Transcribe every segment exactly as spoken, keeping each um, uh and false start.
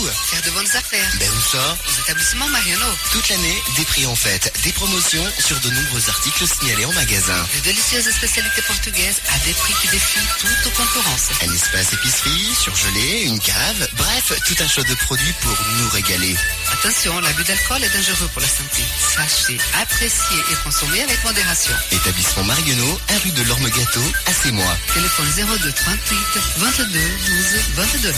Faire de bonnes affaires. Ben où ça? Aux établissements Mariano. Toute l'année, des prix en fête, des promotions sur de nombreux articles signalés en magasin. De délicieuses spécialités portugaises à des prix qui défient toute concurrence. Un espace épicerie, surgelé, une cave, bref, tout un choix de produits pour nous régaler. Attention, l'abus d'alcool est dangereux pour la santé. Sachez, apprécier et consommer avec modération. Établissement Marionneau, un rue de l'Orme-Gâteau, à Sémois. Téléphone zéro deux trente-huit vingt-deux douze vingt-deux.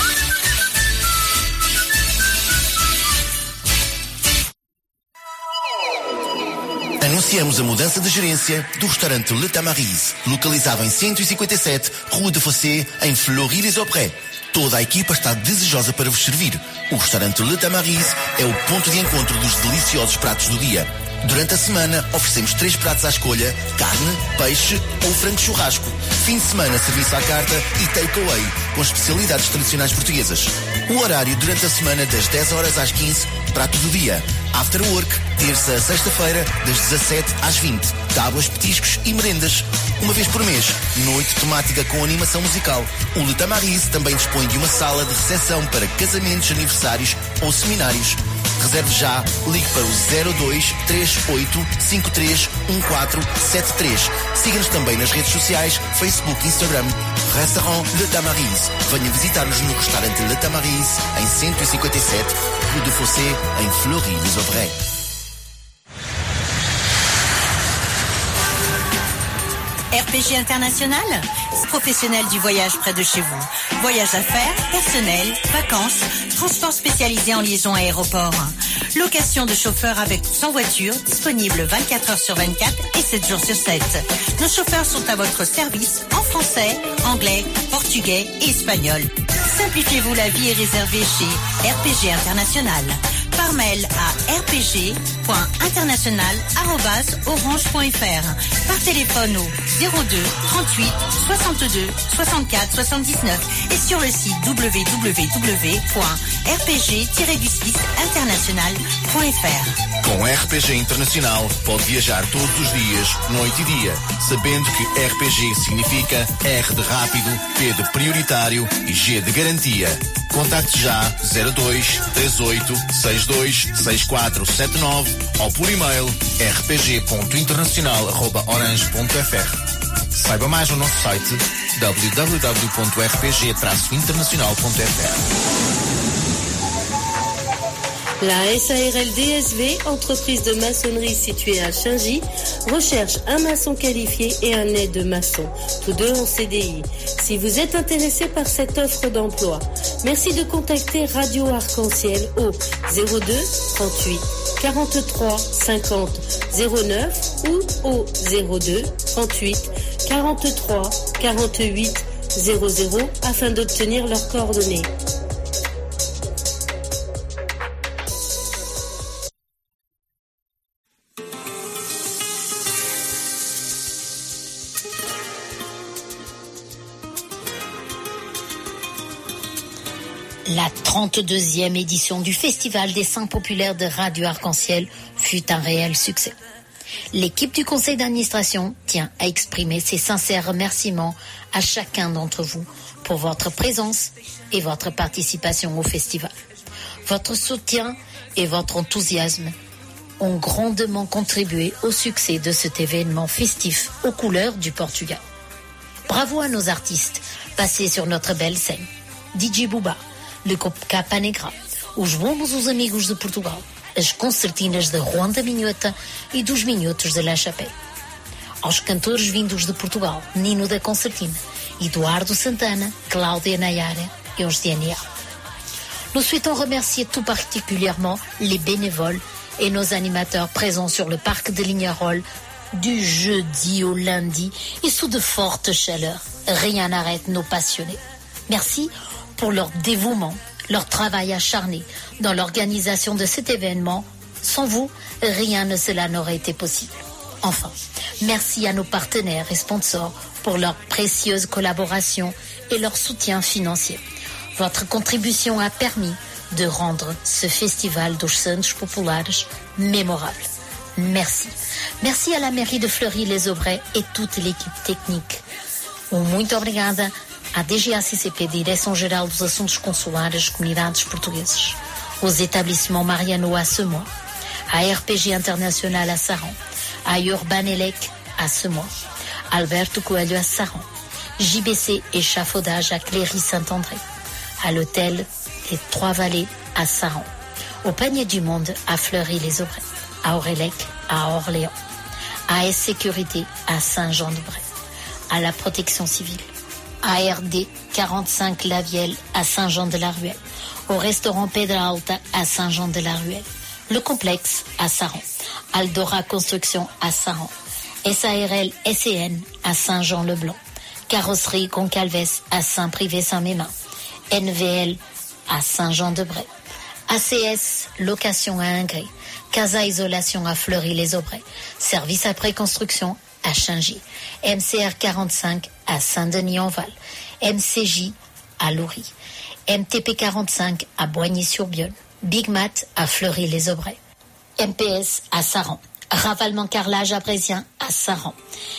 Anunciamos a mudança de gerência do restaurante Le Tamariz, localizado em cento e cinquenta e sete, Rua de Fossé, em Fleury-les-Aubrais. Toda a equipa está desejosa para vos servir. O restaurante Le Tamariz é o ponto de encontro dos deliciosos pratos do dia. Durante a semana, oferecemos três pratos à escolha: carne, peixe ou frango churrasco. Fim de semana, serviço à carta e takeaway, com especialidades tradicionais portuguesas. O horário durante a semana, das dez horas às quinze, prato do dia. After work, terça a sexta-feira, das dezassete às vinte. Tábuas, petiscos e merendas. Uma vez por mês, noite temática com animação musical. O Le Tamariz também dispõe de uma sala de recepção para casamentos, aniversários ou seminários. Reserve já, ligue para o zero dois três oito cinco três um quatro sete três. Siga-nos também nas redes sociais, Facebook e Instagram. Restaurant Le Tamariz. Venha visitar-nos no restaurante Le Tamariz, em cento e cinquenta e sete, Rue de Fossé, em Fleury-les-Aubrais. R P G International, professionnel du voyage près de chez vous. Voyage d'affaires, personnel, vacances, transport spécialisé en liaison aéroport. Location de chauffeurs avec ou sans voiture, disponible vingt-quatre heures sur vingt-quatre et sept jours sur sept. Nos chauffeurs sont à votre service en français, anglais, portugais et espagnol. Simplifiez-vous la vie et réservez chez R P G International. Par mail à r p g point international arobase orange point f r. Par téléphone au zéro deux trente-huit soixante-deux soixante-quatre soixante-dix-neuf et sur le site w w w point r p g tiret du six international point f r. Com R P G Internacional pode viajar todos os dias, noite e dia, sabendo que R P G significa R de rápido, P de prioritário e G de garantia. Contacte já zero dois três oito seis dois seis quatro sete nove ou por e-mail r p g ponto internacional arroba orange ponto f r. Saiba mais no nosso site w w w ponto r p g traço internacional ponto f r. La S A R L D S V, entreprise de maçonnerie située à Changy, recherche un maçon qualifié et un aide maçon, tous deux en C D I. Si vous êtes intéressé par cette offre d'emploi, merci de contacter Radio Arc-en-Ciel au zéro deux trente-huit quarante-trois cinquante zéro neuf ou au zéro deux trente-huit quarante-trois quarante-huit zéro zéro afin d'obtenir leurs coordonnées. La trente-deuxième édition du Festival des Saints populaires de Radio Arc-en-Ciel fut un réel succès. L'équipe du conseil d'administration tient à exprimer ses sincères remerciements à chacun d'entre vous pour votre présence et votre participation au festival. Votre soutien et votre enthousiasme ont grandement contribué au succès de cet événement festif aux couleurs du Portugal. Bravo à nos artistes passés sur notre belle scène. D J Buba, Le Capa Negra, os bombos os amigos de Portugal, as concertinas de Juan da Minhota e dos Minhotos de La Chapelle. Aos cantores vindos de Portugal, Nino da Concertina, Eduardo Santana, Cláudia Nayara et os D N A. Nous souhaitons remercier tout particulièrement les bénévoles et nos animateurs présents sur le parc de Lignerolles du jeudi au lundi et sous de fortes chaleurs. Rien n'arrête nos passionnés. Merci pour leur dévouement, leur travail acharné dans l'organisation de cet événement. Sans vous, rien de cela n'aurait été possible. Enfin, merci à nos partenaires et sponsors pour leur précieuse collaboration et leur soutien financier. Votre contribution a permis de rendre ce festival dos Santos Populares mémorable. Merci. Merci à la mairie de Fleury-les-Aubrais et toute l'équipe technique. Um muito obrigada A D G A C C P, Direção-Geral dos Assuntos Consulares das Comunidades Portuguesas. Os établissements Mariano à Semois, a R P G Internacional à Saran, a Urbanelec à Semois, Alberto Coelho à Saran, J B C Échafaudage à Cléry-Saint-André, à l'hôtel des Trois-Vallées à Saran, au Panier du Monde à Fleury-les-Aubrais, à Aurélec à Orléans, à S Sécurité à Saint-Jean-de-Bray, à la Protection Civile, à R D quarante-cinq Lavielle à Saint-Jean-de-la-Ruelle, au restaurant Pedra Alta à Saint-Jean-de-la-Ruelle, le complexe à Saran, Aldora Construction à Saran, S A R L S E N à Saint-Jean-le-Blanc, Carrosserie Concalves à Saint-Privé-Saint-Mémin, N V L à Saint-Jean-de-Bray, A C S Location à Ingré, Casa Isolation à Fleury-les-Aubrais, Service après construction à Changy, M C R quarante-cinq à Saint-Denis-en-Val, M C J à Loury, M T P quarante-cinq à Boigny-sur-Bionne, Big Mat à Fleury-les-Aubrais, M P S à Saran, Ravalement Carrelage à Brésien à Saran,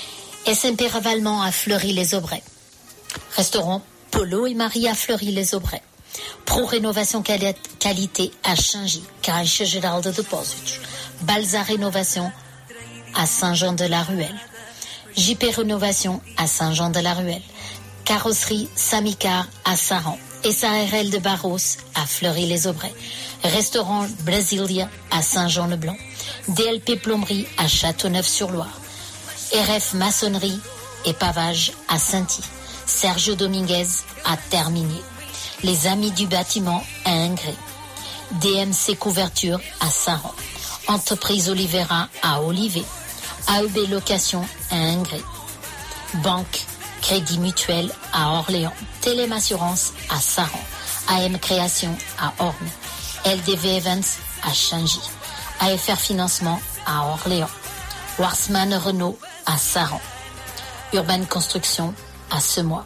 S M P Ravalement à Fleury-les-Aubrais, Restaurant Polo et Marie à Fleury-les-Aubrais, Pro Rénovation Quali- Qualité à Changy, Caixa Geral de Depósitos, Balza Rénovation à Saint-Jean-de-la-Ruelle, J P Rénovation à Saint-Jean-de-la-Ruelle, Carrosserie Samicar à Saran, S A R L de Barros à Fleury-les-Aubrais, Restaurant Brasilia à Saint-Jean-le-Blanc, D L P Plomberie à Châteauneuf-sur-Loire, R F Maçonnerie et Pavage à Sainty, Sergio Dominguez à Terminier, Les Amis du Bâtiment à Ingré, D M C Couverture à Saran, Entreprise Olivera à Olivet, A E B Location à Ingré, Banque Crédit Mutuel à Orléans, Télém Assurance à Saran, A M Création à Orne, L D V Events à Changy, A F R Financement à Orléans, Warsman Renault à Saran, Urban Construction à Semois,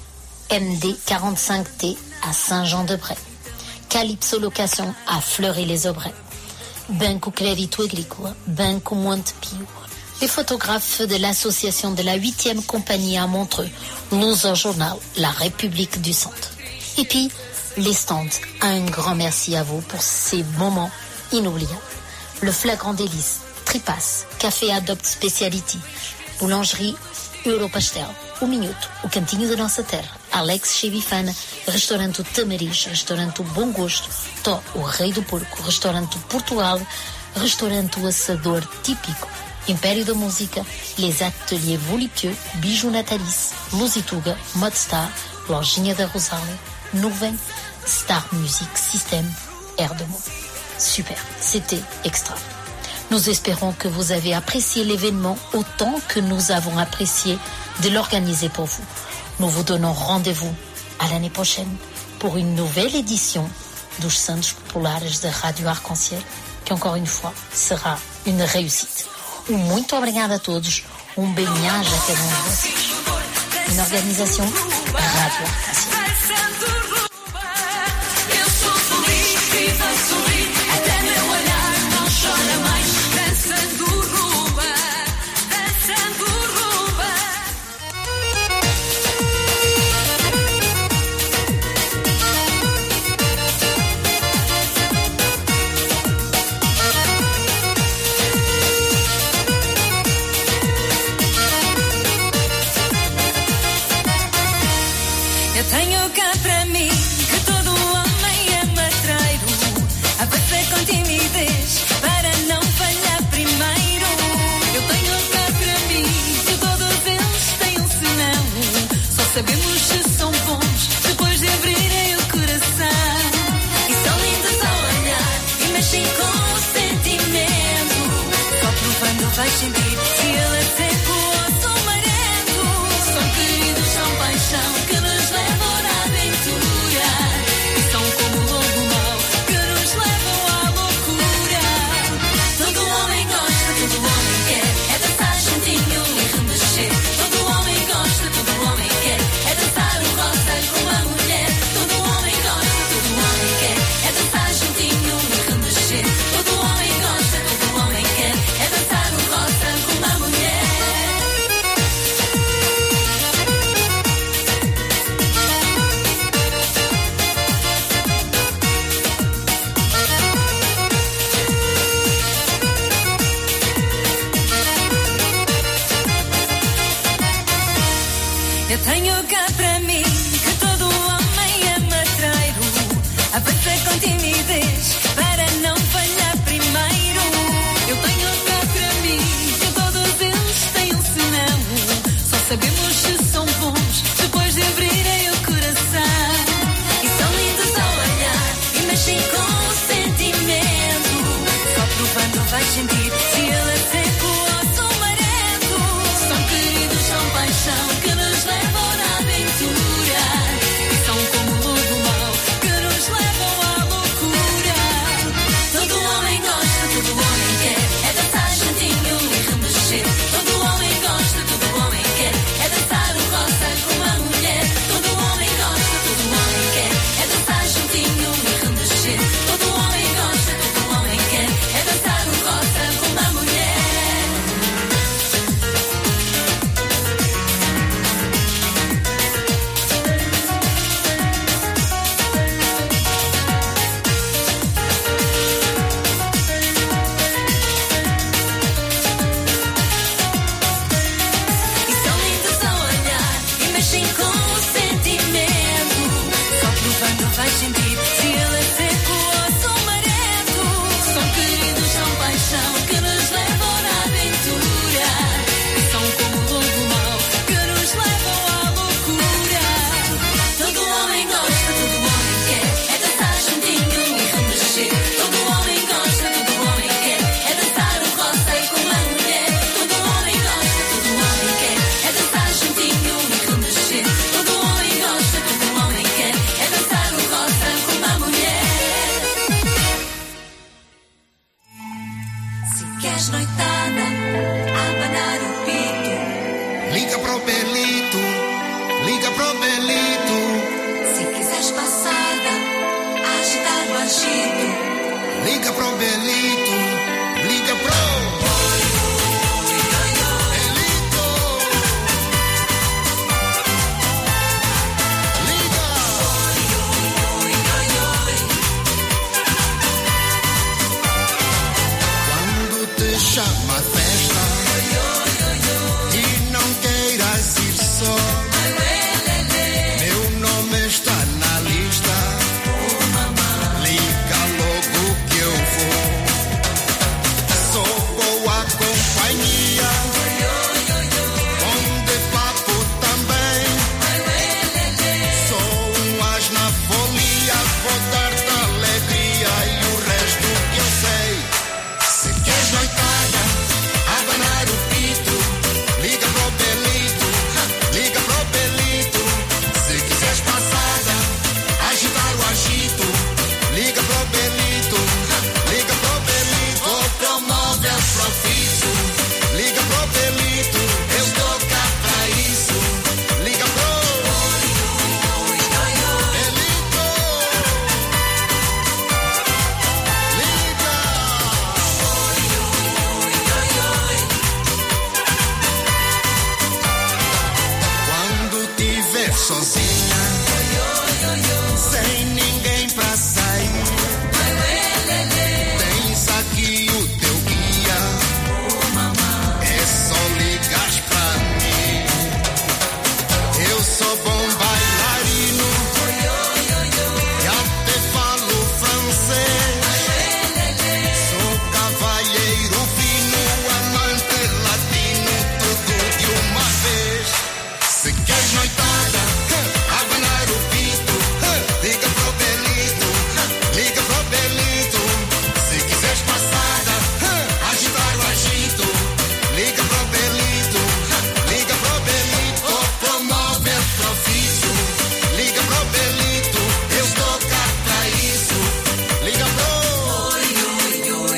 M D quarante-cinq T à Saint-Jean-de-Bray, Calypso Location à Fleury-les-Aubrais, Banco Crédito Agrícola, Banco Montepio. Les photographes de l'association de la huitième compagnie à Montreux, Luso Journal, La République du Centre. Et puis, les stands, un grand merci à vous pour ces moments inoubliables. Le Flagrant Délice, Tripas, Café Adopt Speciality, Boulangerie Europastel, O Minuto, O Cantinho da Nossa Terra, Alex Chevifana, Restaurante Tamariz, Restaurante Bom Gosto, Tó, o Rei do Porco, Restaurante Portugal, Restaurante Assador Típico, Império da Música, Les Ateliers Voluptueux, Bijou Natalice, Lusituga, Modstar, Lojinha da Rosália, Nuvem, Star Music System, Air de Mots. Super, c'était extra. Nous espérons que vous avez apprécié l'événement autant que nous avons apprécié de l'organiser pour vous. Nous vous donnons rendez-vous à l'année prochaine pour une nouvelle édition dos Santos Populares de Rádio Arc-en-Ciel, que encore une fois sera une réussite. Um muito obrigada a todos, um bem-aja a cada um de vocês. Uma organização Rádio Arc-en-Ciel. Eu tenho cá para mim agito. Liga pro Belito, liga pro... Chama a festa e não queiras ir só. Meu nome está na lista. Liga logo que eu vou. Sou boa companhia, bom de papo também. Sou um as na folia, vou dar-te alegria e o resto que eu sei. Se queres noitada, abanar o pito, liga pro Belito, liga pro Belito. Se quiseres passada, agitar o agito, liga pro Belito, liga pro Belito. Ou promove o profício, liga pro Belito, eu estou cá pra isso, liga pro Belito, liga. Quando tiver sozinha, sem ninguém pra sair, tens aqui o teu guia. É só ligares pra mim. Eu sou bom bailarino e até falo francês. Sou cavalheiro fino, amante latino, tudo de uma vez. Se queres noitada, abanar o pito, liga pro Belito, liga pro Belito. Se quiseres passada, agitar o agito, liga pro Belito, liga pro Belito. Ou promove o profício, liga pro Belito, eu estou cá pra isso, liga pro Belito.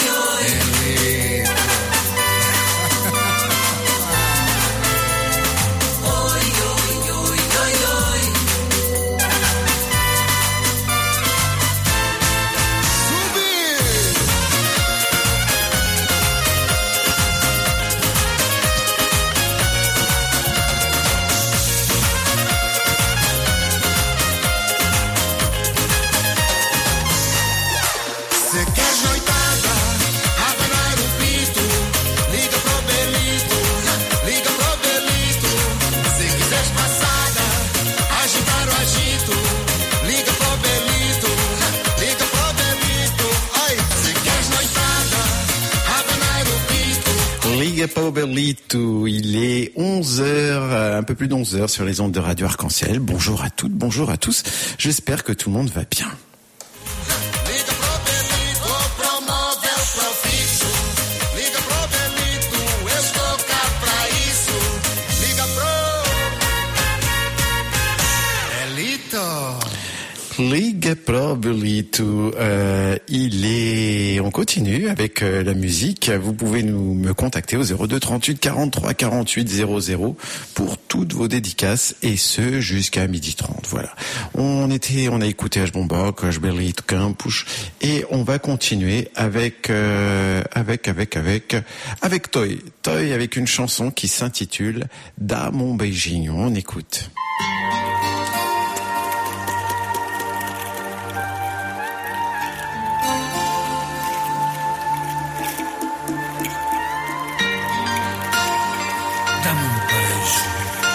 Se queres noitada, abanar o pito, liga pro Belito, liga pro Belito. Se quiseres passada, agitar o agito, liga pro Belito, liga pro Belito. Ai, se queres noitada, abanar o pito. Liga pro Belito, il est onze heures, un peu plus d'onze heures sur les ondes de Radio Arc-en-Ciel. Bonjour à toutes, bonjour à tous. J'espère que tout le monde va bien. Liga pro Belito, promove o profício, liga pro Belito, eu estou cá pra isso, liga pro Belito. Liga pro Belito, euh, il est... On continue avec euh, la musique. Vous pouvez nous me contacter au zéro deux trente-huit quarante-trois quarante-huit zéro zéro pour toutes vos dédicaces et ce jusqu'à midi trente. Voilà. On était, on a écouté As Bombok, As Belito Campus et on va continuer avec euh, avec avec avec avec Toy. Toy avec une chanson qui s'intitule Dá mon beijinho. On écoute. Dá-me um beijo.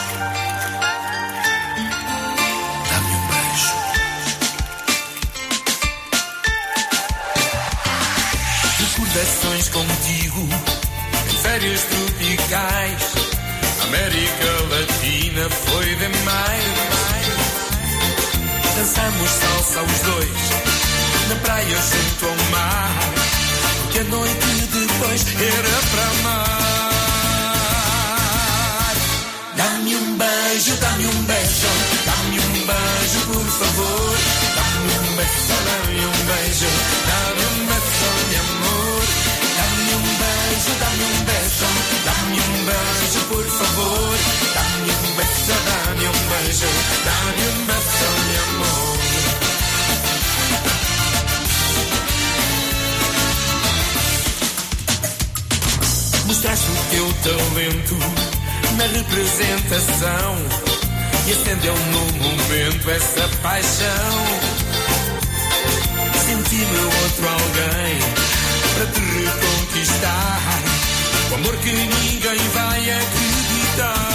Dá-me um beijo. Recordações contigo em férias tropicais. América Latina foi demais. Dançamos salsa os dois na praia junto ao mar. Que a noite depois era para amar. Dá-me um beijo, dá-me um beijo, dá-me um beijo, por favor. Dá-me um beijo, dá-me um beijo, dá-me um beijo, meu amor. Dá-me um beijo, dá-me um beijo, dá-me um beijo, por favor. Dá-me um beijo, dá-me um beijo, dá-me um beijo, meu amor. mostraste o teu talento na representação e acendeu no momento essa paixão. Senti-me outro alguém para te reconquistar, o amor que ninguém vai acreditar.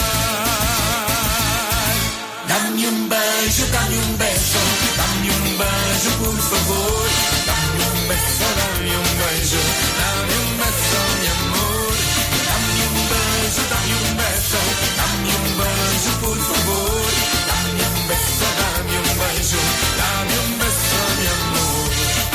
Dá-me um beijo, dá-me um beijo, dá-me um beijo, por favor. Dá-me um beijo, dá-me um beijo, dá-me um beijo, meu amor. Dá-me um beijo, dá-me um beijo, dá-me um beijo, por favor. Dá-me um beijo, dá-me um beijo, dá-me um beijo, meu amor.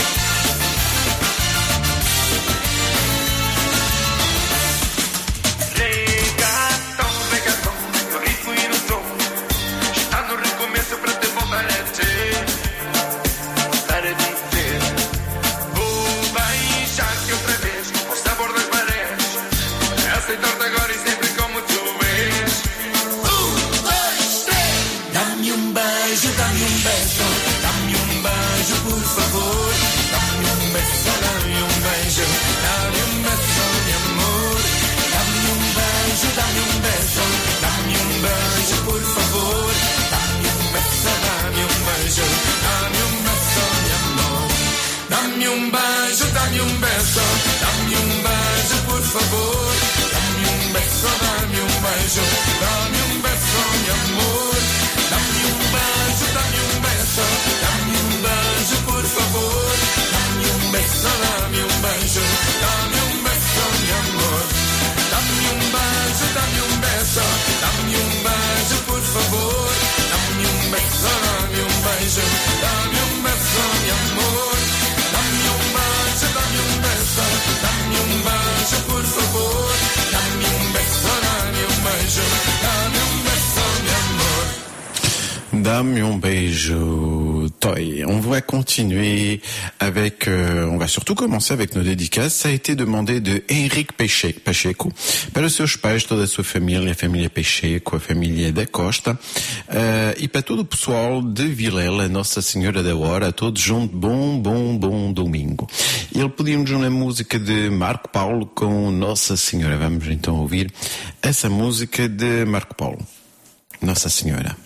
Reggaeton, reggaeton, no ritmo e no tom. Está no recomeço para te voltar a ter, voltar a viver. Vou beijar-te outra vez, ao sabor das marés, aceitar-te agora e sempre como tu és. Um, dois, três. Dá-me um beijo, dá-me um beijo, dá-me um beijo, por favor. Dá-me um beijo, dá-me um beijo, dá-me um beijo, meu amor. Dá-me um beijo, dá-me um beijo, dá-me um beijo, por favor. Dá-me um beijo, dá-me um beijo, dá-me um beijo, meu amor. Dá-me um beijo, dá-me um beijo, dá-me um beijo, por favor. Dá-me um beijo, dá-me um beijo, dá-me um beijo, meu amor. Dá-me um beijo, dá-me um beijo, dá-me um beijo, por favor. Dá-me um beijo, dá-me um beijo, dá-me um beijo, meu amor. Dá-me um beijo, dá-me um beijo, dá-me um beijo, por favor. Dá-me um beijo, dá-me um beijo, dá-me um beijo, meu amor. Dá-me um beijo, dá-me um beijo, dá-me um beijo, por favor. Dá-me um beijo, dá-me um beijo, dá-me um beijo, meu amor. Dame un beijo, Toy. On va continuer avec, euh, on va surtout commencer avec nos dédicaces. Ça a été demandé de Henrique Pacheco, Pacheco, para os seus pais, toda a sua família, a família Pacheco, a família da Costa, uh, e para todo o pessoal de Vilela, Nossa Senhora da Hora, a todos junto, bom, bom, bom domingo. Ele pediu-nos uma música de Marco Paulo com Nossa Senhora. Vamos então ouvir essa música de Marco Paulo, Nossa Senhora.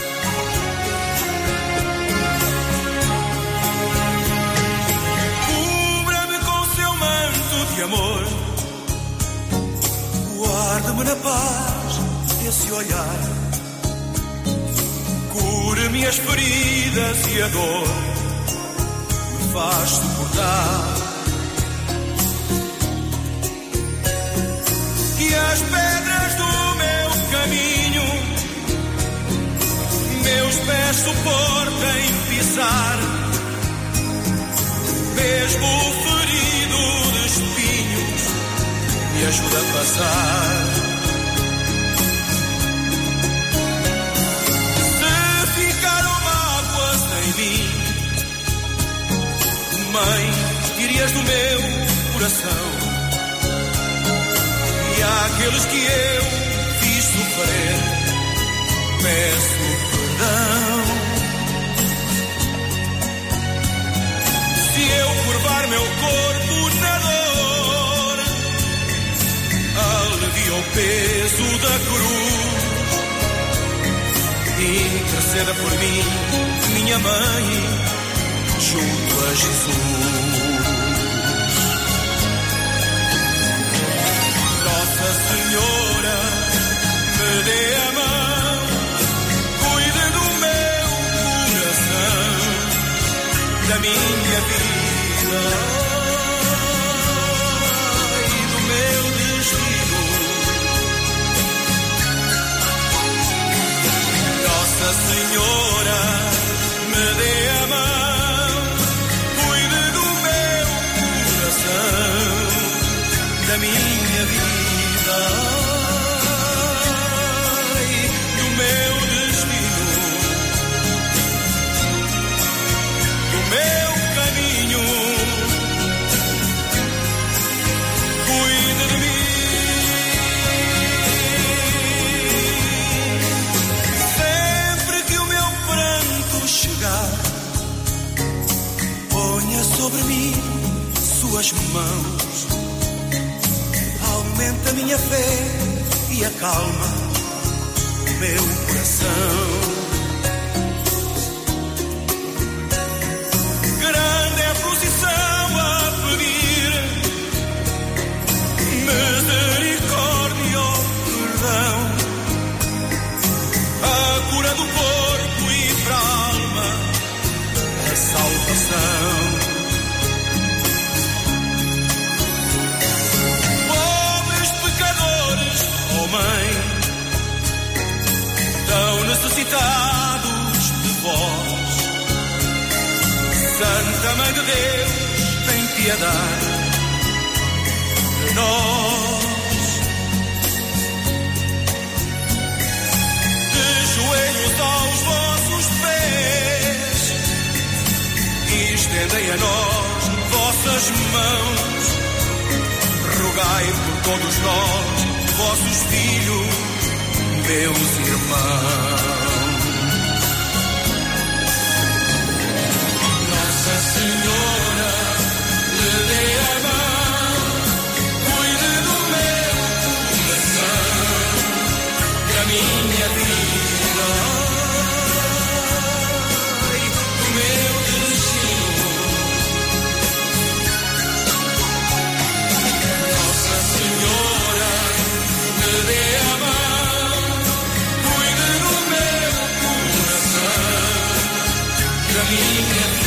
Amor, guarda-me na paz desse olhar, cura-me as feridas e a dor me faz suportar. Que as pedras do meu caminho meus pés suportem pisar, mesmo ferido de espinhos, me ajuda a passar. Se ficaram mágoas em mim, Mãe, tirias do meu coração, e àqueles que eu fiz sofrer, peço perdão. Se eu curvar meu corpo na dor, alivia o peso da cruz. Interceda por mim, minha mãe, junto a Jesus. Nossa Senhora, me dê a mão, cuide do meu coração, da minha vida e do meu destino. Nossa Senhora, me dê a mão, cuide do meu coração, da minha vida e do meu destino, do meu caminho, cuide de mim. Sempre que o meu pranto chegar, ponha sobre mim suas mãos, ao aumenta a minha fé e acalma o meu coração. Grande é a procissão a pedir misericórdia ou perdão, a cura do corpo e para a alma a salvação. Pobres pecadores, oh Mãe, tão necessitados de vós. Santa Mãe de Deus, tem piedade de nós. De joelhos aos vossos pés, e estendei a nós vossas mãos. Rogai por todos nós, vossos filhos, meus irmãos. Nossa Senhora, lhe dê a mão, cuide do meu coração, da minha vida, do meu destino. Nossa Senhora, lhe dê a mão, cuide do meu coração, da minha vida.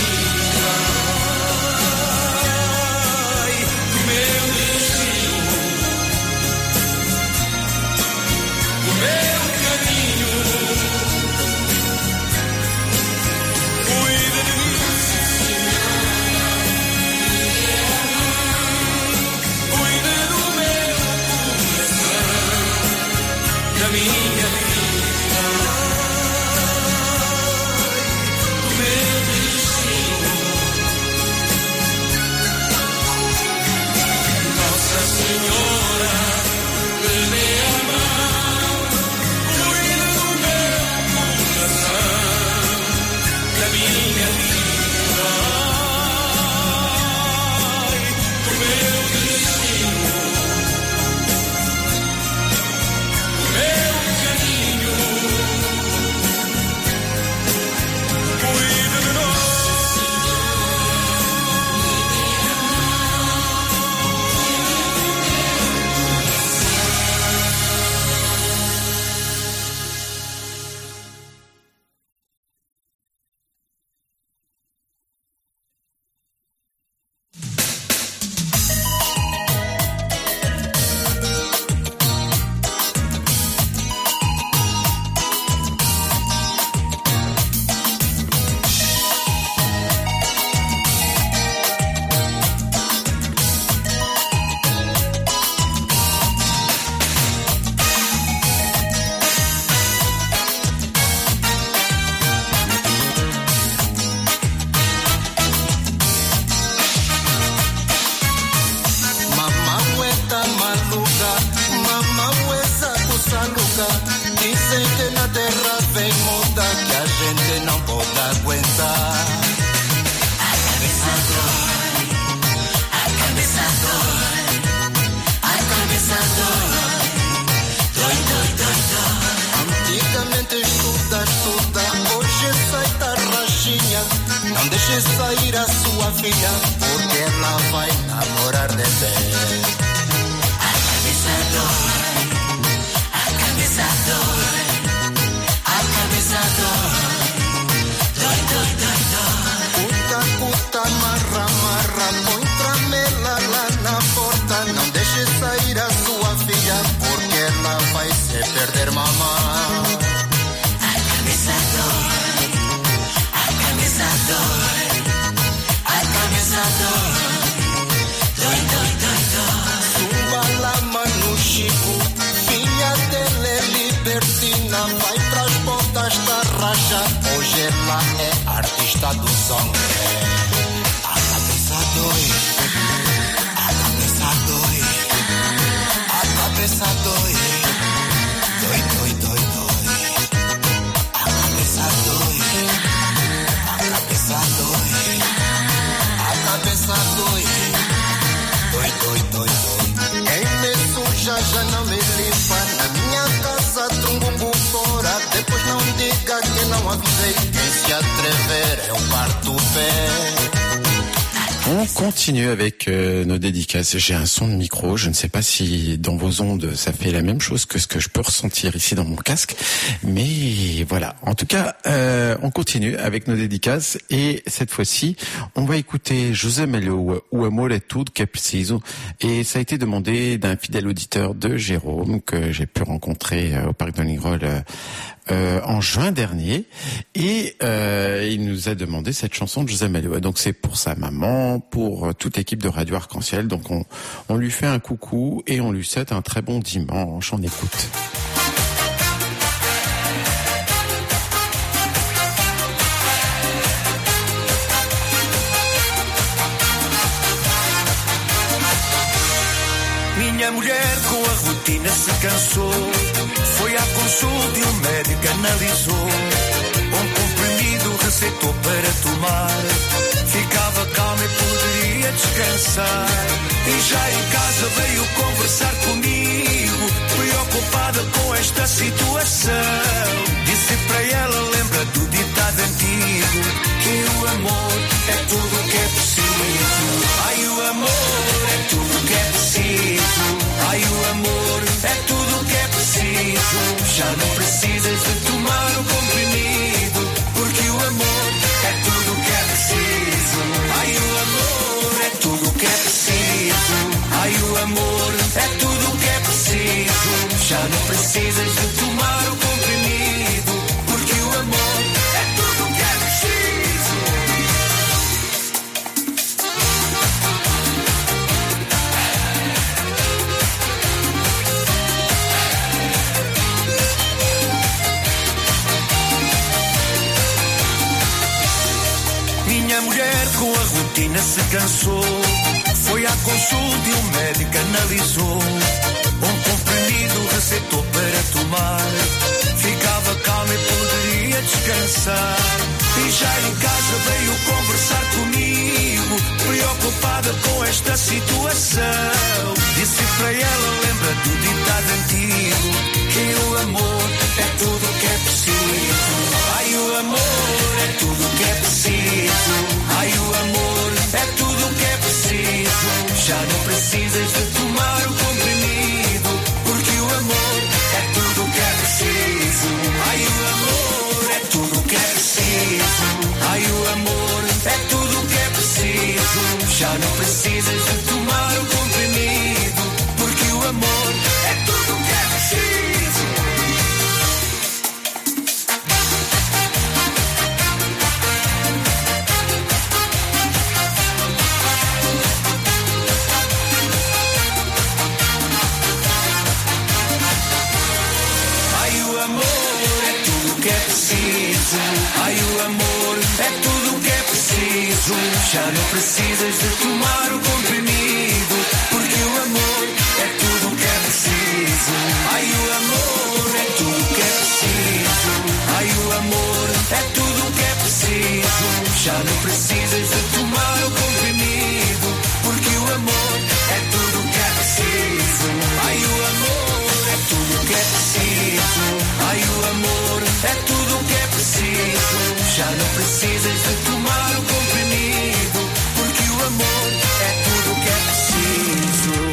Hoje ela é artista do som. A cabeça dói, a cabeça dói, a cabeça dói, dói, dói, dói. On continue avec euh, nos dédicaces. J'ai un son de micro. Je ne sais pas si dans vos ondes ça fait la même chose que ce que je peux ressentir ici dans mon casque. Mais voilà. En tout cas, euh, on continue avec nos dédicaces. Et cette fois-ci, on va écouter José Melo, O Amor é Tudo que é Preciso. Et ça a été demandé d'un fidèle auditeur de Jérôme que j'ai pu rencontrer euh, au Parc de Lignerolles euh, Euh, en juin dernier, et euh, il nous a demandé cette chanson de José Melo. Donc c'est pour sa maman, pour euh, toute l'équipe de Radio Arc-en-Ciel. Donc on, on lui fait un coucou et on lui souhaite un très bon dimanche. On écoute. Minha mulher com a rotina se cansou. Foi à consulta e o médico analisou. Um comprimido receitou para tomar. Ficava calma e poderia descansar. E já em casa veio conversar comigo, preocupada com esta situação. Disse para ela, lembra do ditado antigo, que o amor é tudo o que é preciso. Ai, o amor é tudo o que é preciso. Ai, o amor é tudo o que é preciso. Já não precisas de tomar o comprimido, porque o amor é tudo o que é preciso. Ai, o amor é tudo o que é preciso. Ai, o amor é tudo o que é preciso. Já não precisas de tomar o comprimido, porque o amor é tudo o que é preciso. Minha mulher com a rotina se cansou. Foi à consulta e o médico analisou. Um comprimido receitou para tomar. Ficava calma e poderia descansar. E já em casa veio conversar comigo, preocupada com esta situação. Disse para ela, lembra do ditado antigo, que o amor é tudo o que é preciso. Ai, o amor é tudo o que é preciso. Ai, o amor é tudo o que é preciso. Já não precisas de tomar o comprimido, porque o amor é tudo o que é preciso. Ai, o amor é tudo o que é preciso. Ai, o amor é tudo o que é preciso. Já não precisas de tomar o comprimido, porque o amor é tudo o que é preciso. Ai, o amor é tudo o que é preciso. Ai, o amor é tudo o que é preciso. Já não precisas de tomar o comprimido, porque o amor é tudo o que é preciso. Ai, o amor é tudo o que é preciso. Ai, o amor é tudo o que é preciso. Já não precisas de tomar o comprimido, porque o amor é tudo o que é preciso. Ai, o amor é tudo o que é preciso. Ai, o amor é tudo o que é preciso. Já não precisas de tomar o comprimido, porque o amor é tudo o que é preciso.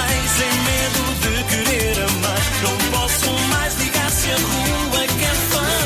Sem medo de querer amar, não posso mais ligar se a rua quer falar.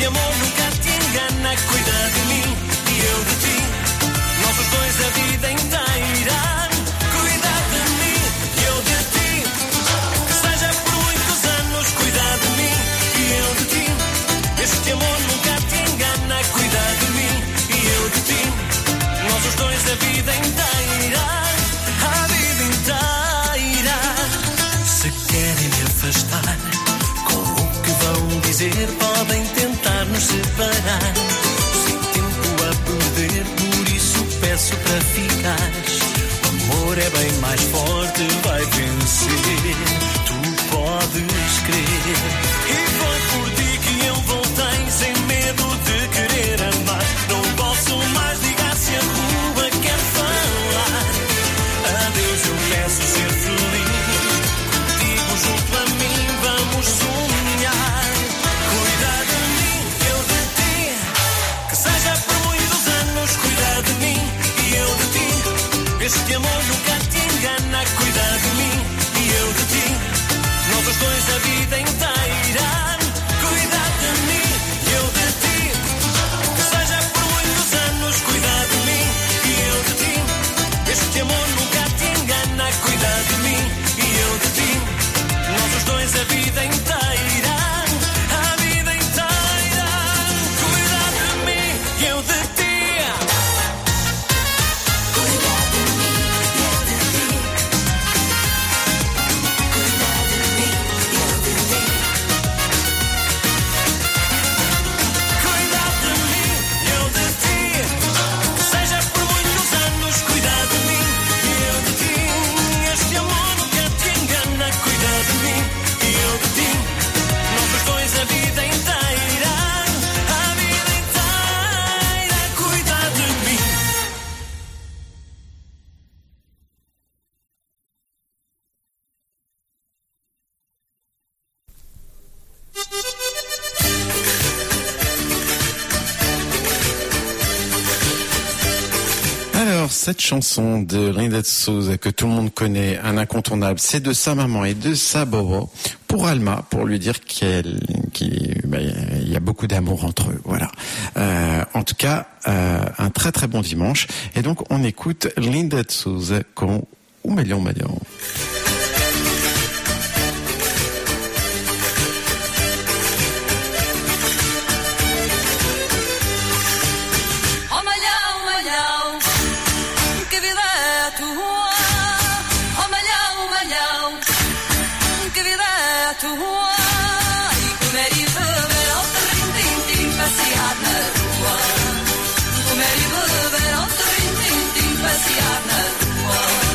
Este amor nunca te engana, cuida de mim e eu de ti. Nós os dois a vida inteira. Cuida de mim e eu de ti. Que seja por muitos anos, cuida de mim e eu de ti. Este amor nunca te engana, cuida de mim e eu de ti. Nós os dois a vida inteira. A vida inteira. Se querem me afastar, com o que vão dizer, podem tentar nos separar. Sem tempo a perder, por isso peço para ficares. O amor é bem mais forte, vai vencer. Tu podes crer. E foi por ti que eu voltei, sem medo de querer amar. Não posso mais ligar se a rua quer falar. Adeus, eu peço ser feliz. Contigo junto a mim, vamos sonhar. Cuida de mim, eu de ti. Que seja por muitos anos, cuida de mim e eu de ti. Este amor nunca te engana, cuida de mim e eu de ti. Nós os dois a vida inteira. Cuida de mim e eu de ti. Que seja por muitos anos, cuida de mim e eu de ti. Este amor nunca te engana, cuida de mim e eu de ti. Nós os dois a vida inteira. A vida inteira. Cuida de mim e eu de ti. Cuida de mim e eu de ti. Cuida de mim e eu de ti. Cuida de mim e eu de ti. Que seja por muitos anos, cuida de mim e eu de ti. Este amor nunca te engana, cuida de mim e eu de ti. Nós os dois a vida inteira. A vida inteira. Cuida de mim. Alors, cette chanson de Linda de Souza que tout le monde connaît, un incontournable, c'est de sa maman et de sa bobo pour Alma, pour lui dire qu'elle, qu'il bah, il y a beaucoup d'amour entre eux. Voilà. Euh, en tout cas, euh, un très très bon dimanche. Et donc, on écoute Linda de Souza com O Melhor Melhor. Oh malhão, malhão, que vida é a tua? Oh malhão, malhão, que vida é a tua? E comer e beber ao terrim-tim-tim, passear na rua. Comer e beber ao terrim-tim-tim, passear na rua.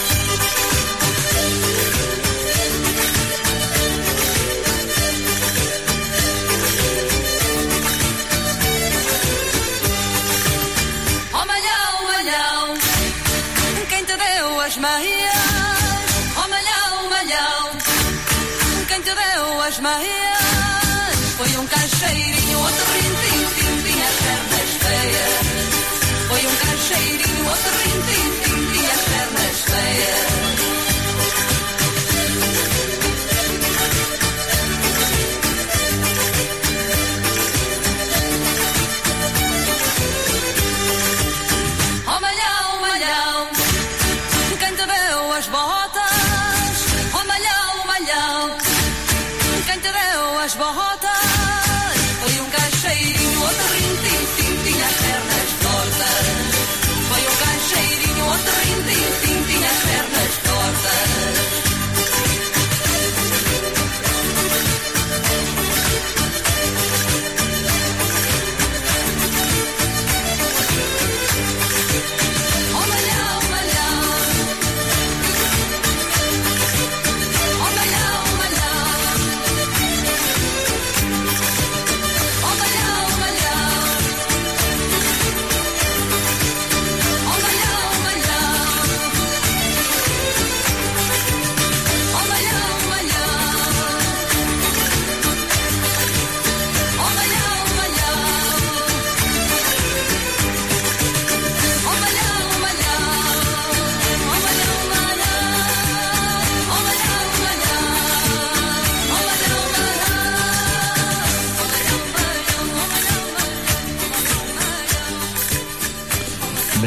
Oh malhão, malhão, quem te deu as meias? Oh malhão, malhão, quem te deu as meias? Foi um caixeirinho, outro rim-tim-tim, tinha as pernas feias. Foi um caixeirinho, outro rim-tim-tim, tinha as pernas feias. Oh malhão, malhão, quem te deu as botas? Oh malhão, malhão, quem te deu as botas? Foi um caixeirinho, outro rim-tim-tim, tinha as pernas tortas. Foi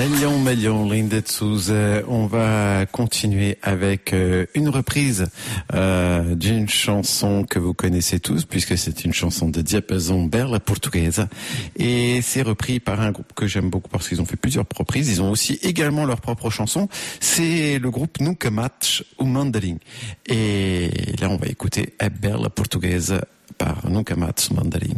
Melion, Melion, Linda de Souza. On va continuer avec euh, une reprise euh, d'une chanson que vous connaissez tous, puisque c'est une chanson de Diapason Bella Portuguesa. Et c'est repris par un groupe que j'aime beaucoup parce qu'ils ont fait plusieurs reprises. Ils ont aussi également leur propre chanson. C'est le groupe Nunca Match ou Mandarim. Et là, on va écouter A Bella Portuguesa par Nunca Match Mandarim.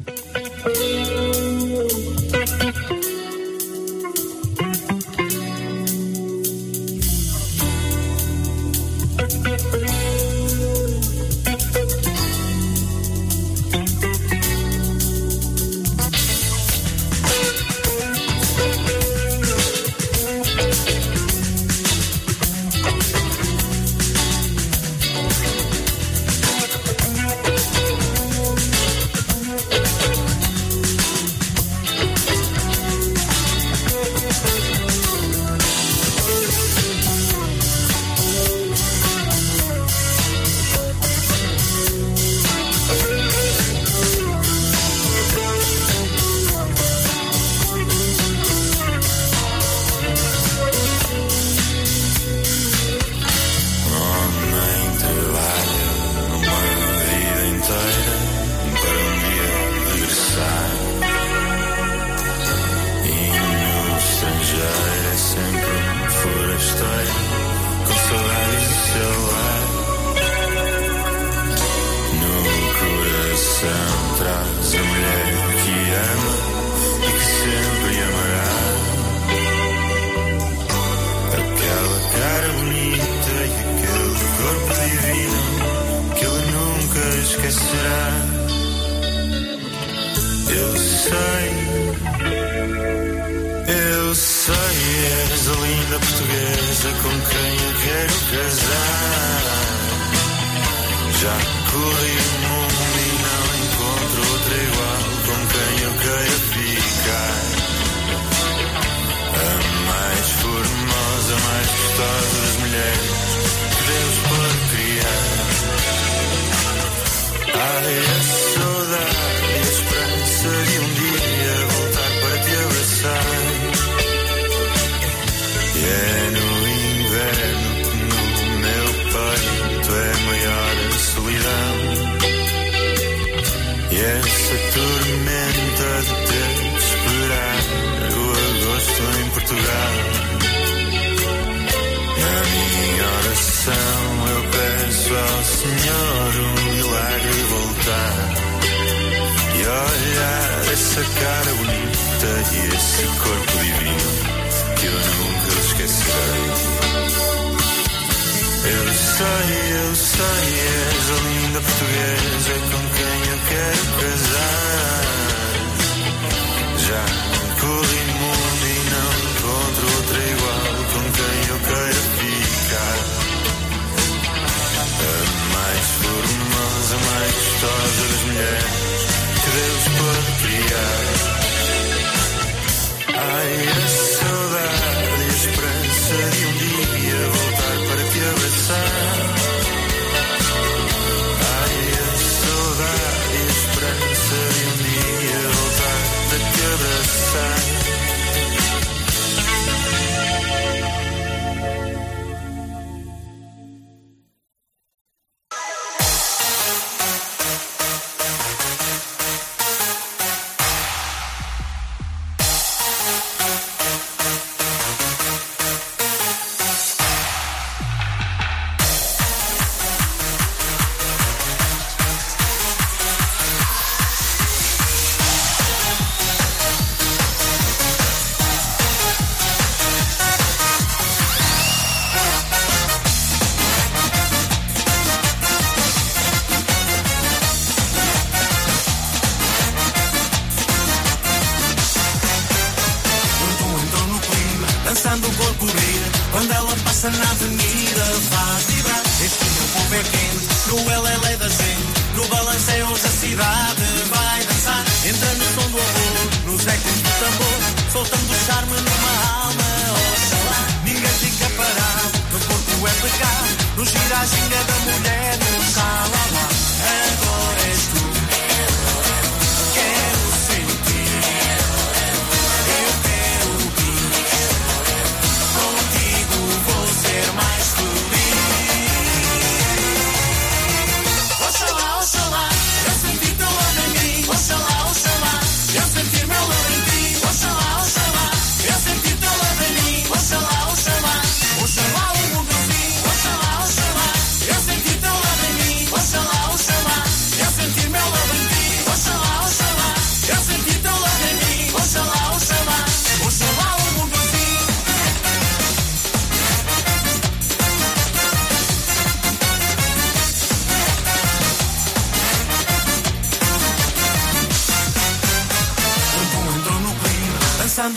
Quero sentir, eu quero ouvir.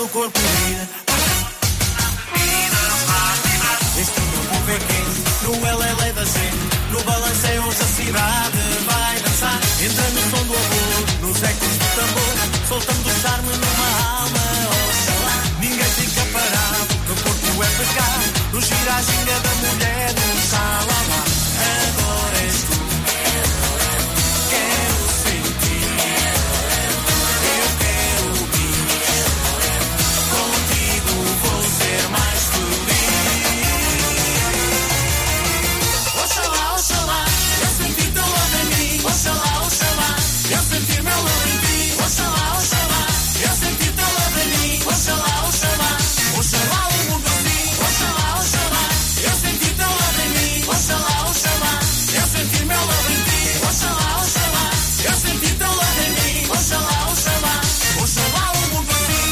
corpo vira. Este meu povo é quente, no L da gente, no balanceio hoje a cidade vai dançar. Entra no som do amor, nos ecos do tambor, soltando o charme numa alma, oxalá. Ninguém fica parado, no corpo é pecado, no gira a ginga da mulher, no salamá. Agora és tu, quero sentir, eu quero ouvir, contigo vou ser mais feliz. Oxalá, oxalá, eu senti teu lado em mim. Oxalá, oxalá, eu senti meu lado em ti. Oxalá, oxalá, eu senti teu lado em mim. Oxalá, oxalá, oxalá o mundo assim. Oxalá, oxalá, eu senti teu lado em mim. Oxalá, oxalá, eu senti meu lado em ti. Oxalá, oxalá, eu senti teu lado em mim. Oxalá, oxalá, oxalá o mundo assim.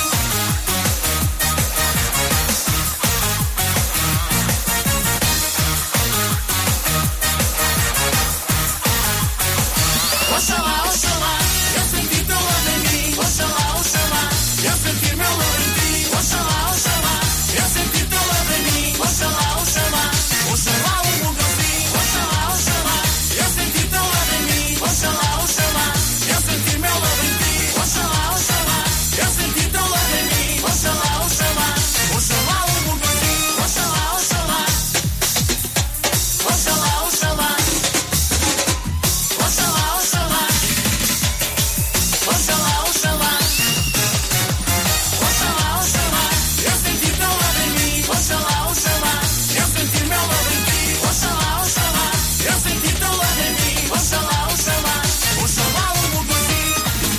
Oxalá, oxalá, eu senti teu lado em mim. Oxalá, oxalá, eu senti meu lado em ti. Oxalá, oxalá, eu senti teu lado em mim. Oxalá, oxalá, oxalá o mundo assim. Oxalá, oxalá, eu senti teu lado em mim. Oxalá, oxalá, eu senti meu lado em ti. Oxalá, oxalá, eu senti teu lado em mim. Oxalá, oxalá, oxalá o mundo assim. Oxalá, oxalá, oxalá, oxalá. Oxalá, oxalá, oxalá, oxalá, oxalá, oxalá, eu senti teu lado em mim. Oxalá, oxalá, eu senti meu lado em ti. Oxalá, oxalá, eu senti teu lado em mim. Oxalá, oxalá, oxalá o mundo assim.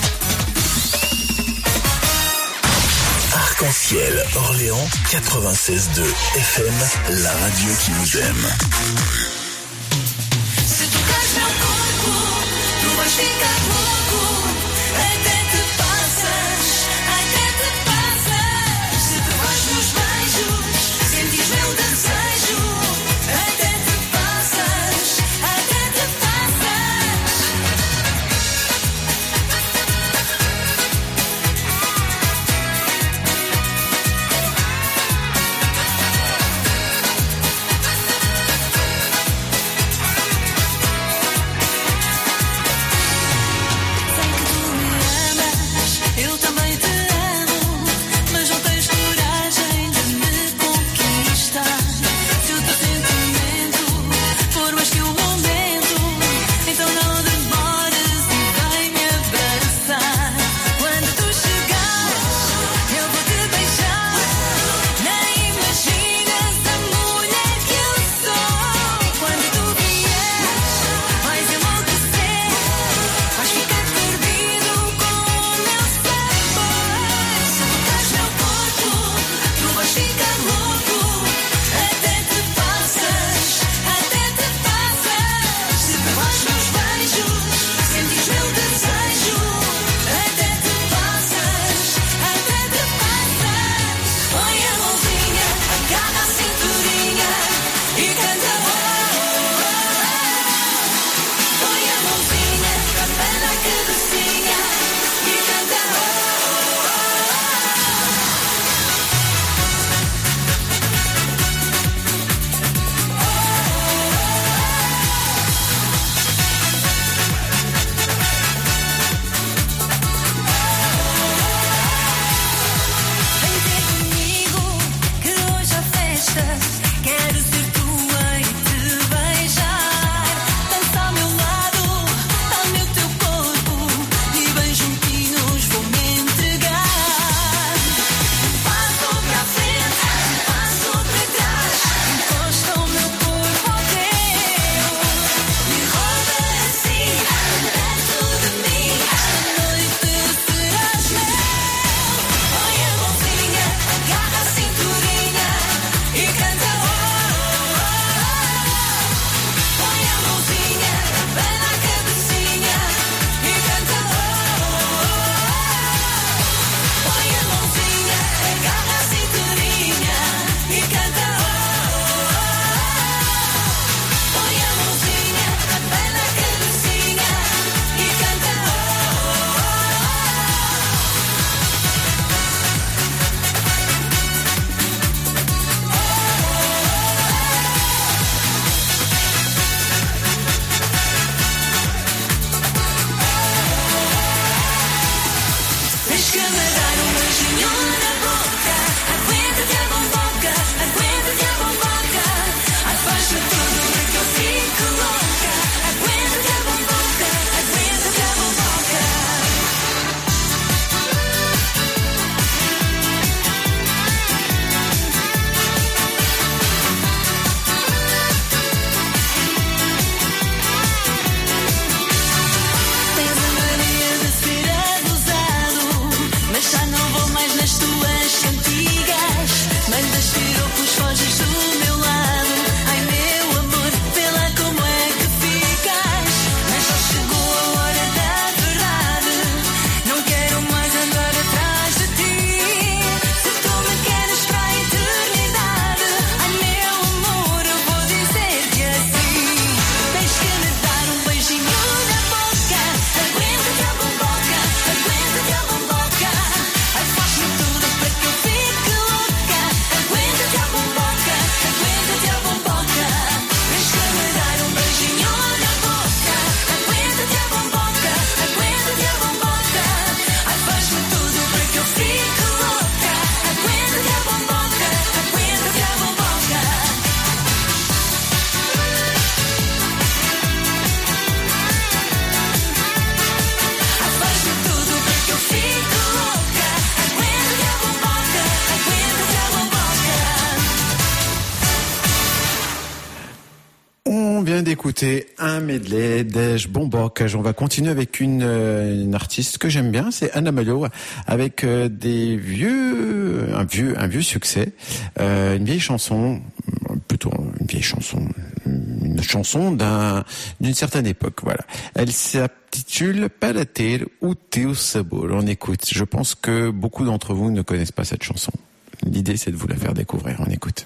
Arc-en-ciel, Orléans, quatre-vingt-seize deux F M, la radio qui vous aime. Se tocas meu corpo, tu vais ficar louco. Até te passas, até te passas. Se te vais nos beijos, sentes meu desejo. Até te passas, até te passas. vient d'écouter un medley d'Ej Bombok. On va continuer avec une, une artiste que j'aime bien, c'est Anna Malo, avec des vieux, un vieux, un vieux succès, euh, une vieille chanson, plutôt une vieille chanson, une chanson d'un, d'une certaine époque. Voilà. Elle s'intitule Para ter o teu sabor. On écoute. Je pense que beaucoup d'entre vous ne connaissent pas cette chanson. L'idée, c'est de vous la faire découvrir. On écoute.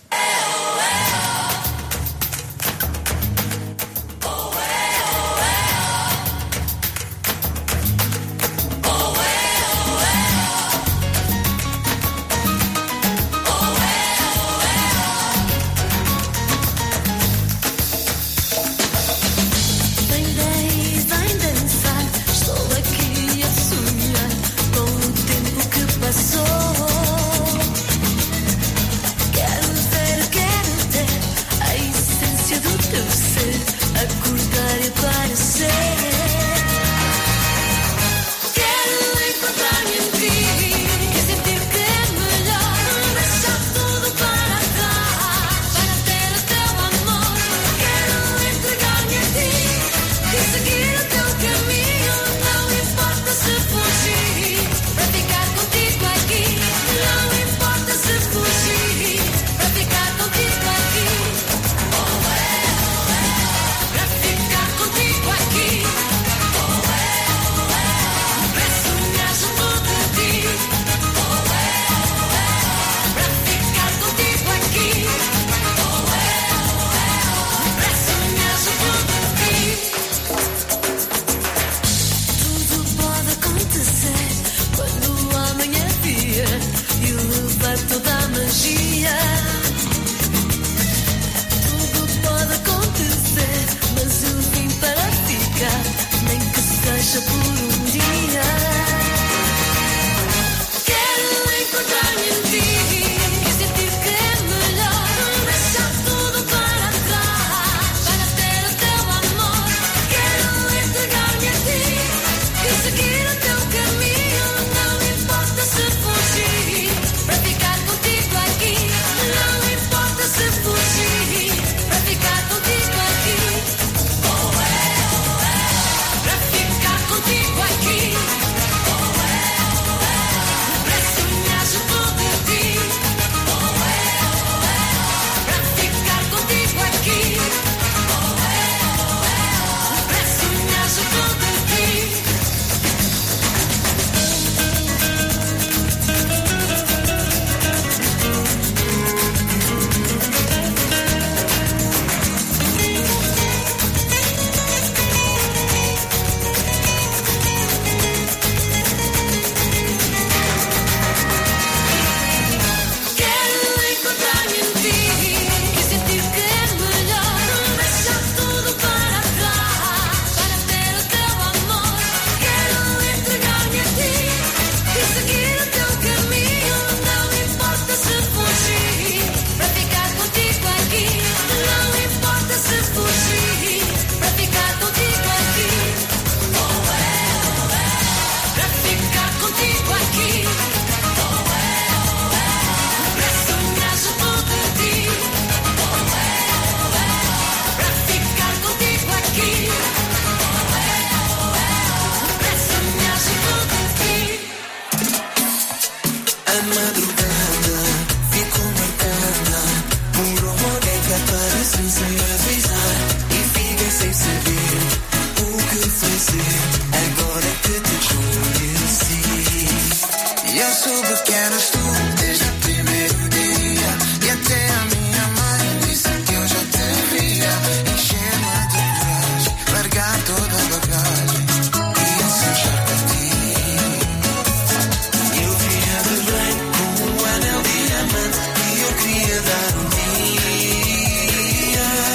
Queria dar um dia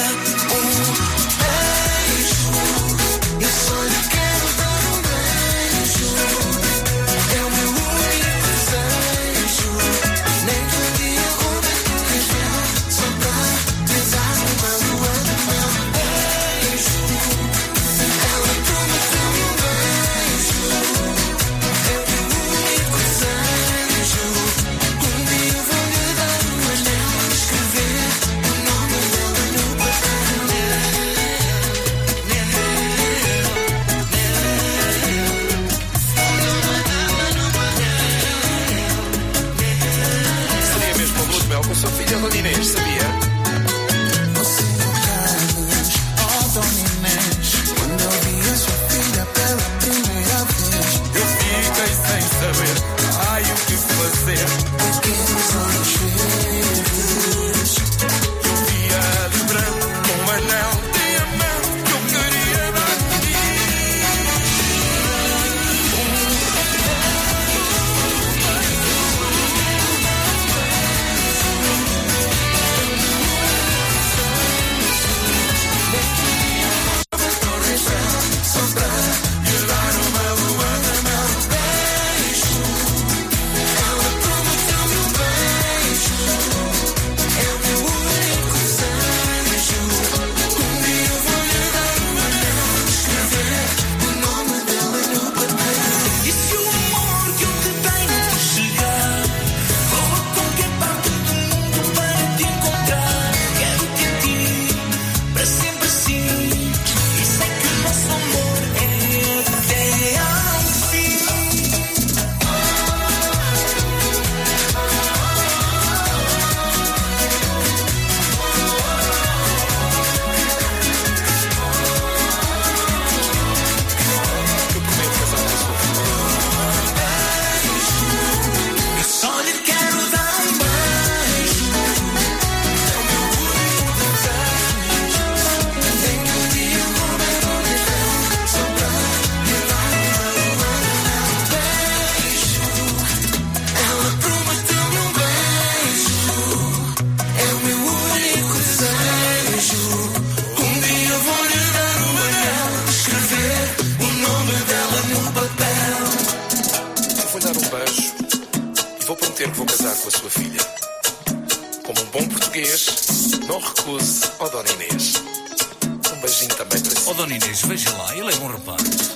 casar com a sua filha. Como um bom português, não recuse ao Dona Inês. Um beijinho também para si. Ó Dona Inês, veja lá, ele é bom rapaz.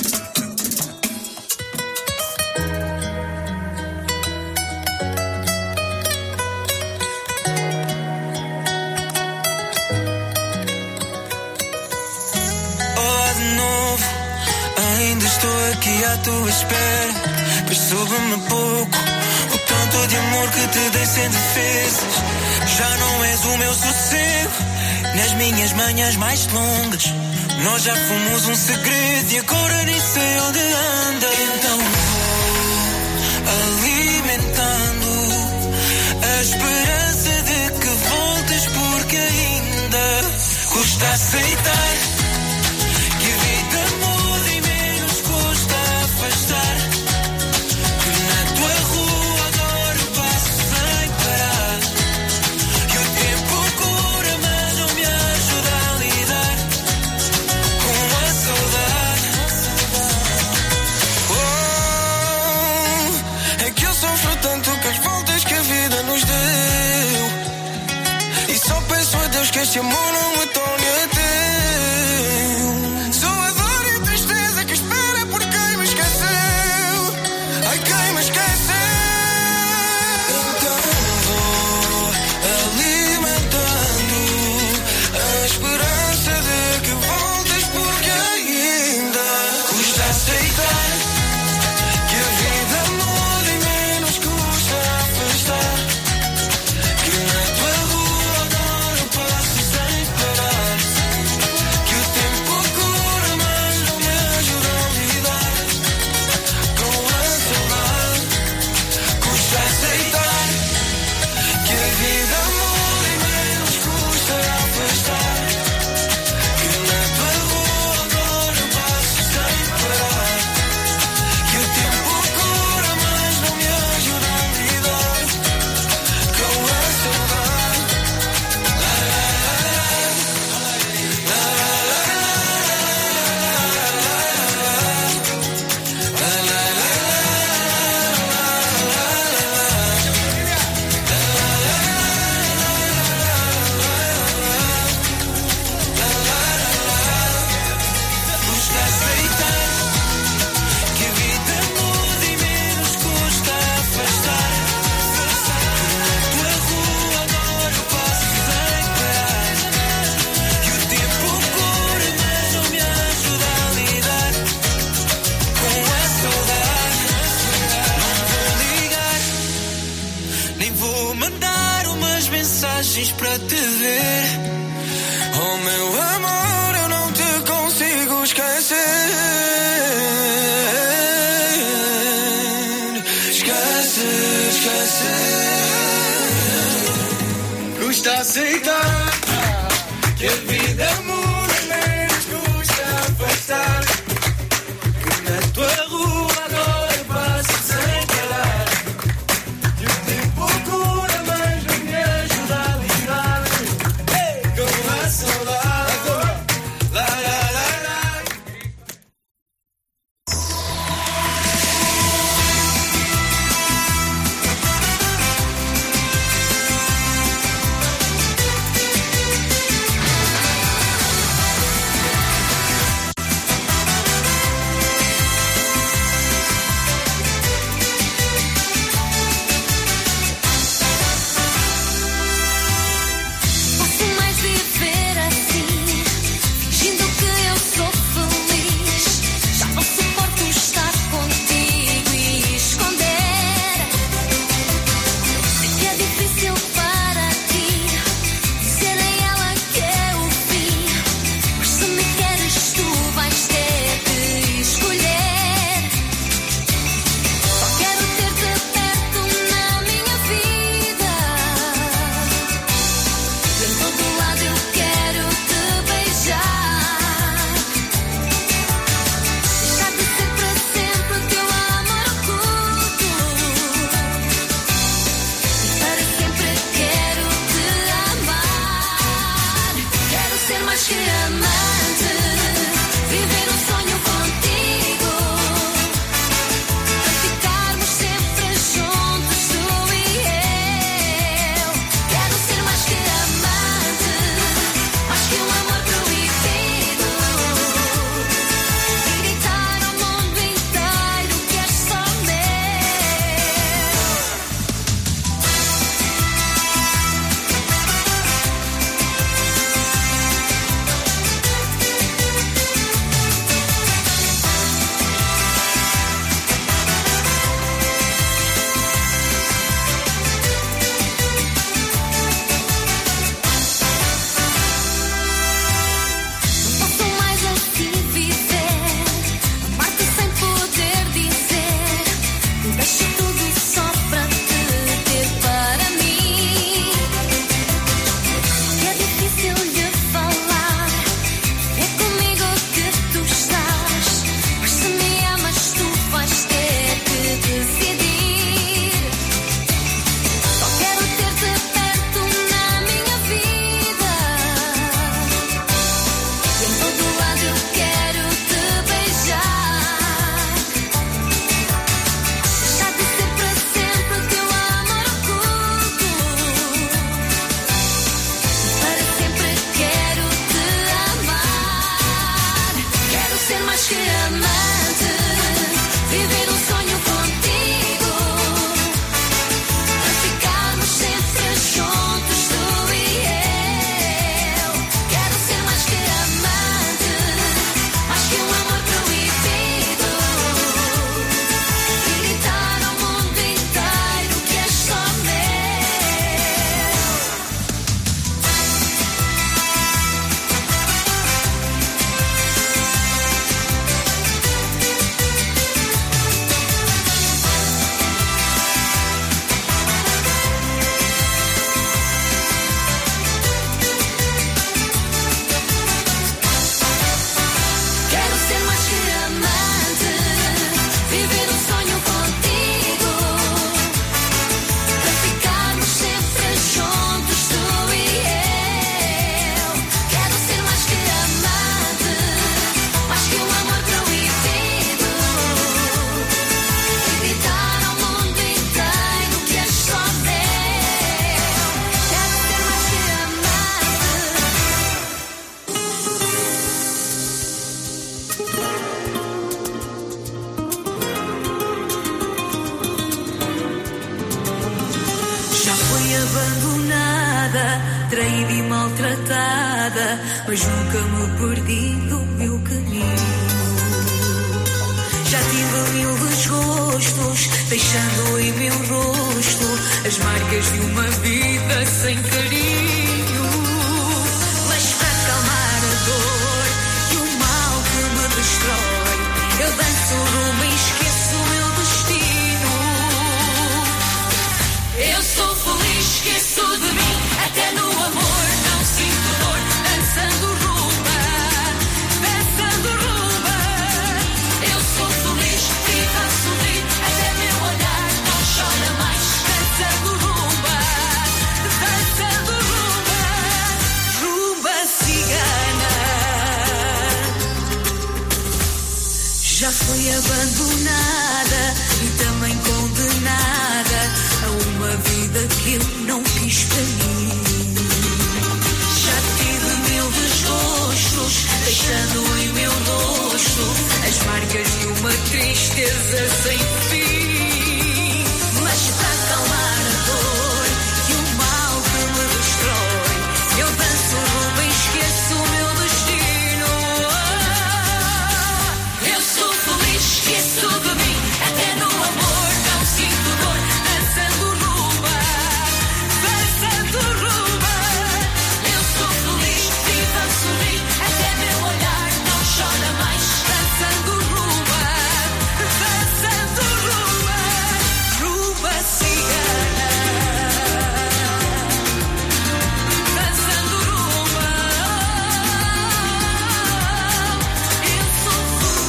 Ainda estou aqui à tua espera, pois soube-me pouco o tanto de amor que te dei sem defesas. Já não és o meu sossego nas minhas manhãs mais longas. Nós já fomos um segredo e agora nem sei onde anda. Então vou alimentando a esperança de que voltes, porque ainda custa aceitar que a vida muda e menos custa afastar. Que na tua rua agora eu passo sem parar. Que o tempo cura, mas não me ajuda a lidar com a saudade. Oh, é que eu sofro tanto com as voltas que a vida nos deu. E só peço a Deus que este amor não me torne a teu. Para te ver, oh meu amor, eu não te consigo esquecer. Esquecer, esquecer. Custa aceitar que a vida muda, menos custa afastar. Que na tua rua agora passo sem parar. Que o tempo cura, mas não me ajuda a lidar com a saudade. La, la, la, la. traída e maltratada, mas nunca me perdi do meu caminho. Já tive mil desgostos, deixando em meu rosto as marcas de uma vida sem carinho. Mas para acalmar a dor e o mal que me destrói, eu danço rumba e esqueço o meu destino. Eu sou feliz, esqueço de mim, até no amor não sinto dor, dançando rumba, dançando rumba. Eu sou feliz, vivo a sorrir, até meu olhar não chora mais, dançando rumba, dançando rumba, rumba cigana. Já fui abandonada e também condenada a uma vida que eu não quis para mim. Já tive mil desgostos, deixando em meu rosto as marcas de uma tristeza sem fim. Mas para acalmar a dor e o mal que me destrói, eu danço rumba e esqueço o meu destino. Eu sou feliz, esqueço de mim, até no amor não sinto dor, dançando rumba, dançando rumba. Eu sou feliz, vivo a sorrir, até meu olhar não chora mais, dançando rumba, dançando rumba, rumba cigana, dançando rumba. Eu sou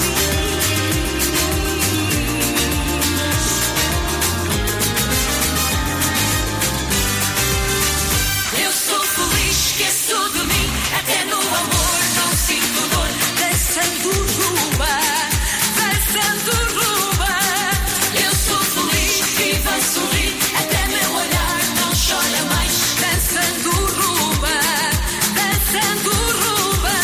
Eu sou feliz, esqueço de mim, até no amor não sinto dor, dançando rumba, dançando rumba. Eu sou feliz, vivo a sorrir, até meu olhar não chora mais, dançando rumba, dançando rumba.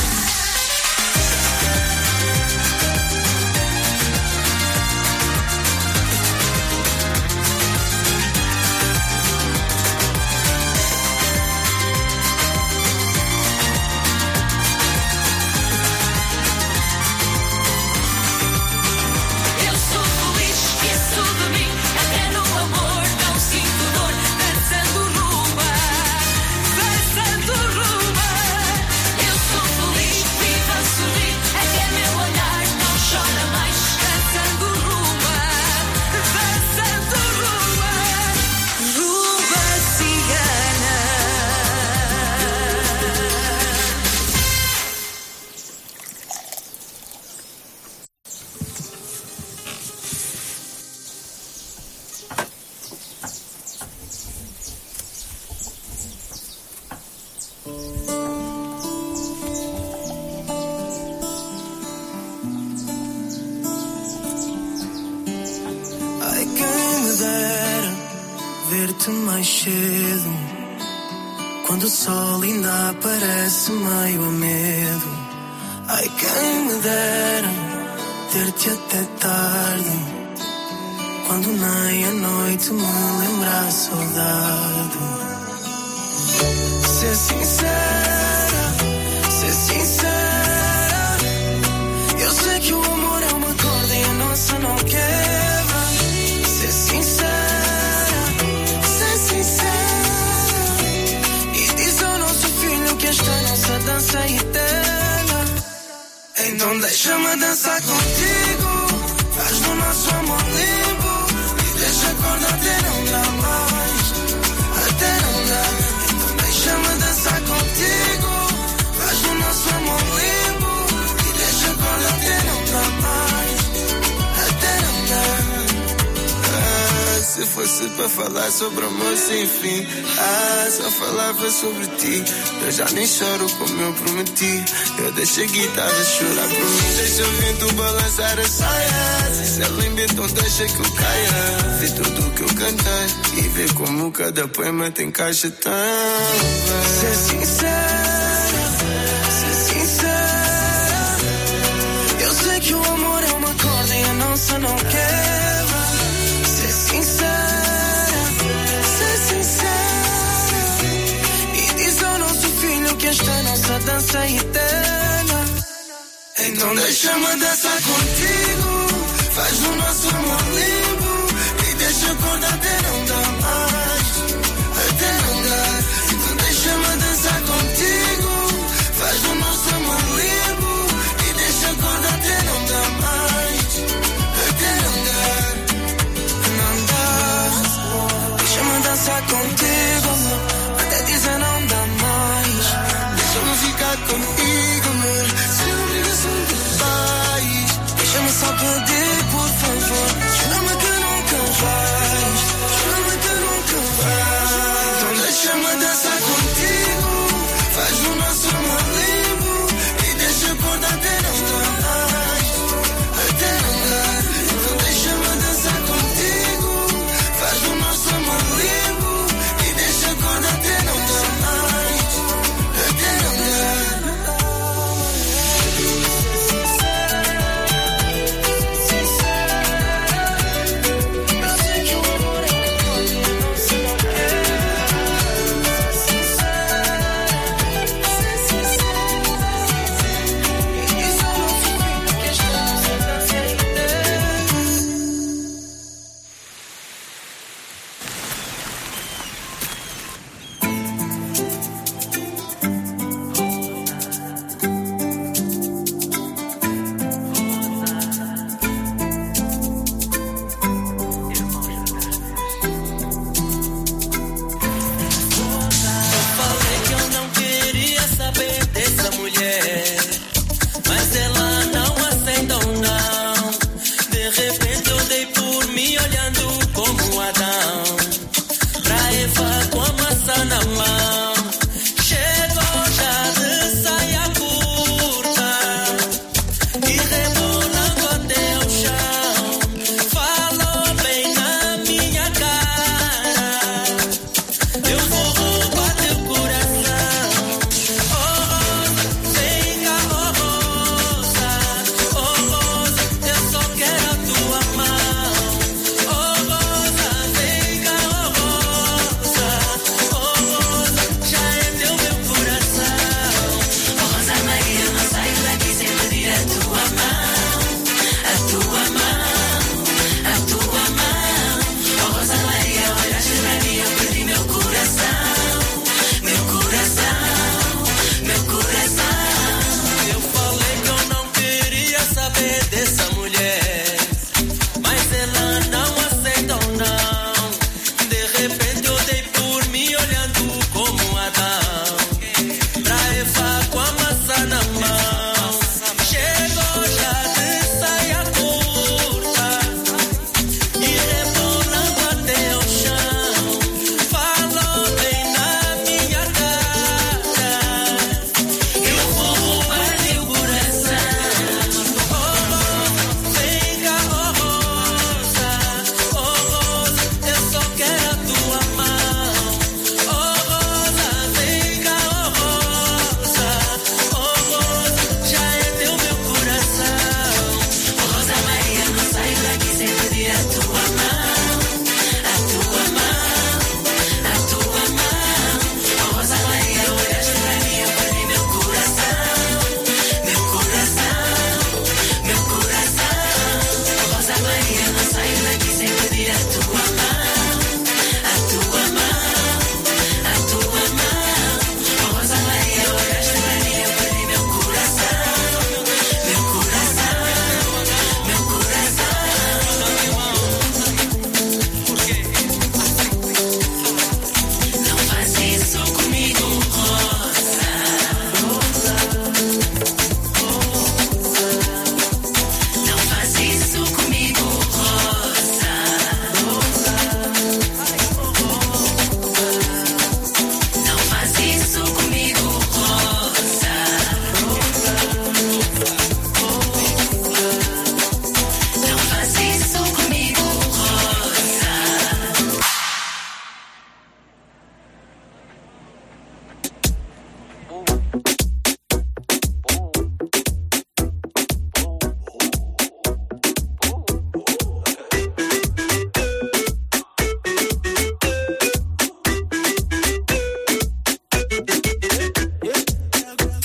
Eu sou feliz, esqueço de mim, até no amor não sinto dor, dançando rumba, dançando rumba. Eu sou feliz, vivo a sorrir, até meu olhar não chora mais, dançando rumba, dançando rumba, rumba cigana. Ai, quem me dera ver-te mais cedo, quando o sol ainda aparece meio a medo. Ai, quem me dera ter-te até tarde, quando nem a noite me lembra a saudade. Ser sincera, ser sincera, eu sei que o amor é uma corda e a nossa não quebra. Ser sincera, ser sincera, e diz ao nosso filho que esta nossa dança é eterna. Então deixa-me dançar contigo, faz do nosso amor limpo e deixa a corda até não dar mais, até não dar. Então deixa-me dançar contigo, faz do nosso amor limpo e deixa a corda até não dar mais, até não dar. Ah, se fosse para falar sobre amor sem fim, ah, só falava sobre ti. Eu já nem choro como eu prometi. Eu deixo a guitarra chorar por mim, deixa o vento balançar a saia. Se ela limpa, então deixa que eu caia. Vê tudo que eu cantei e vê como cada poema tem caixa tão bem. Ser sincera, ser sincera, eu sei que o amor é uma corda e a nossa não quebra. Ser sincera, ser sincera, e diz que esta nossa dança é eterna. Então deixa-me dançar contigo, faz o nosso amor limpo e deixa a corda até não dar mais, até não dar. Então deixa-me dançar contigo, faz o nosso amor limpo e deixa a corda até não dar mais, até não dar, não dar. Deixa-me dançar contigo, até dizer não dá mais. Deixa-me ficar contigo, amor, sem obrigação de paz. Deixa-me só pedir, por favor, jura-me que nunca vais, jura-me que nunca vais. Então deixa-me dançar contigo, faz o nosso amor limpo e deixa a corda até não dar mais, até não dar. Então deixa-me dançar contigo, faz o nosso amor limpo e deixa a corda até não dar mais, até não dar.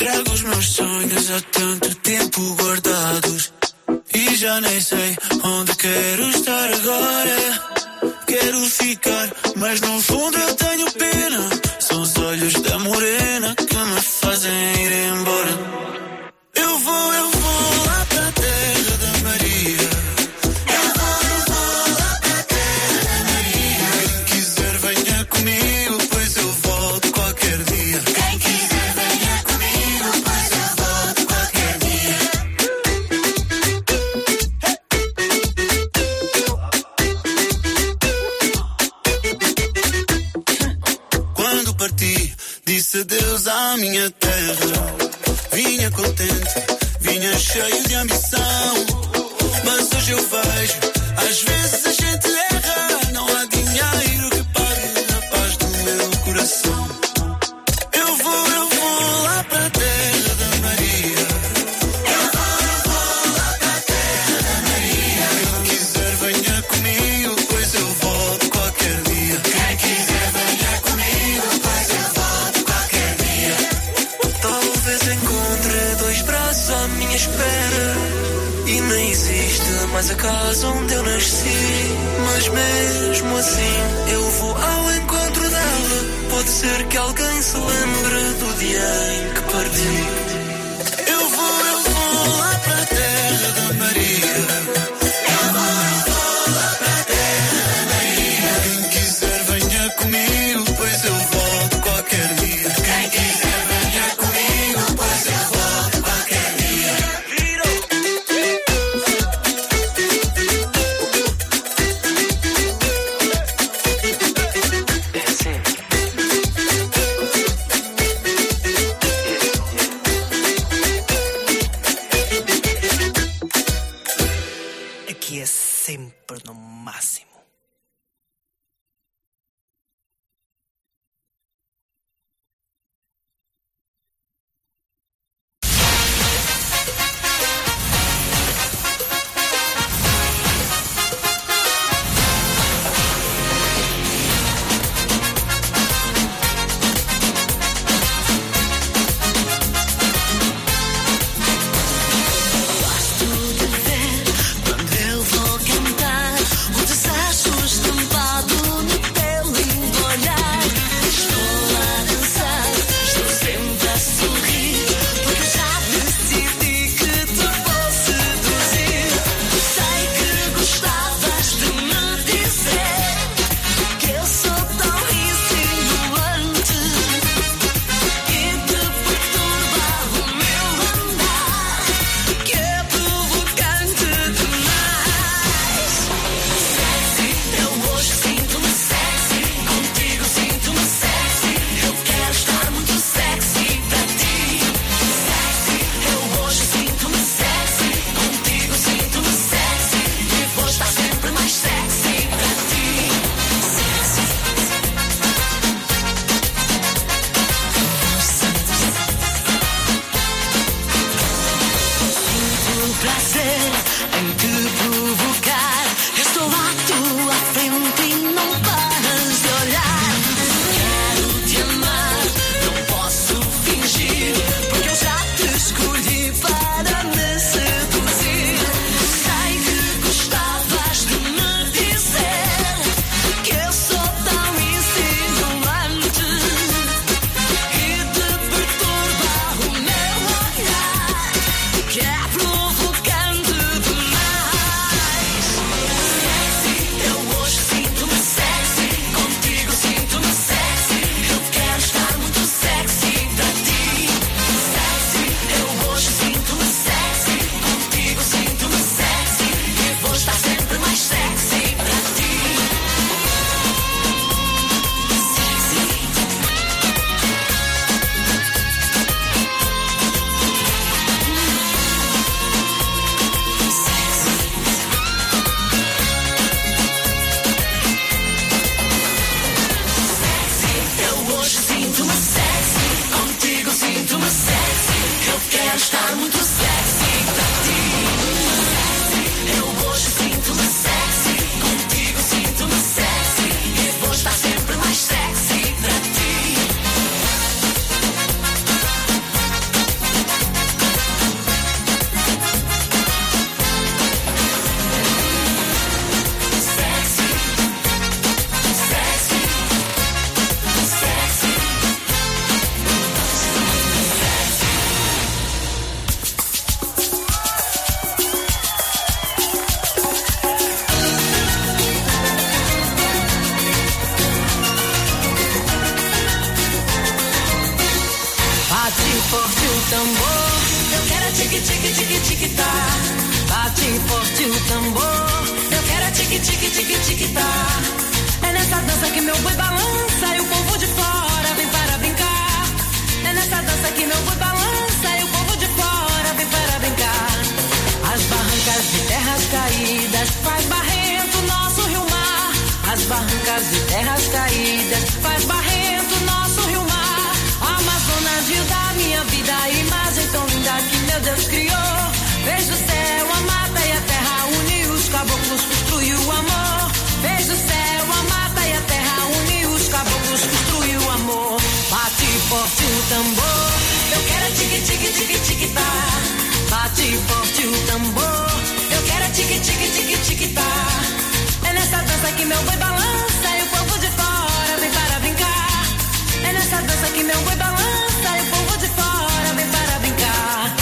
Trago os meus sonhos há tanto tempo guardados e já nem sei onde quero estar agora. Quero ficar, mas no fundo eu tenho pena. São os olhos da morena que me fazem ir embora. Eu vou, eu vou lá para a terra da Maria. Eu vou, eu vou lá para a terra da Maria. Quem quiser venha comigo, pois eu volto qualquer dia. Quem quiser venha comigo, pois eu volto qualquer dia. Quando parti, disse adeus à minha terra. Vinha contente, vinha cheio de ambição. Mas hoje eu vejo, às vezes a gente erra. Não há dinheiro que pague a paz do meu coração. Eu vou, eu vou lá para a terra da Maria. Eu vou, eu vou lá para a terra da Maria. Quem quiser venha comigo, pois eu volto qualquer dia. Quem quiser venha comigo, pois eu volto qualquer dia. Talvez encontre dois braços à minha espera e nem existe mais a casa onde eu nasci. Mas mesmo assim eu vou ao encontro dela. Pode ser que alguém se lembre do dia em que parti. Eu vou, eu vou lá para a terra da Maria. Eu vou, eu vou lá para a terra da Maria. Quem quiser venha comigo, pois eu volto qualquer dia. Quem quiser venha comigo, pois eu volto qualquer dia. Bate forte o tambor, eu quero a tique tique tique tique tá. Bate forte o tambor, eu quero a tique tique tique tique tá. É nessa dança que meu boi balança e o povo de fora vem para brincar. É nessa dança que meu boi balança e o povo de fora vem para brincar. As barrancas de terras caídas faz barrento nosso rio mar. As barrancas de terras caídas faz barrento nosso rio mar. Amazonas, rio da minha vida, imagem tão linda que meu Deus criou. Vejo o céu, a mata e a terra, uniu os caboclos, construiu o amor. Vejo o céu, a mata e a terra, uniu os caboclos, construiu o amor. Bate forte o tambor, eu quero a tique tique tique tique tá. Bate forte o tambor, eu quero a tique tique tique tique tá. É nessa dança que meu boi balança e o povo de fora vem para brincar. É nessa dança que meu boi balança e o povo de fora vem para brincar.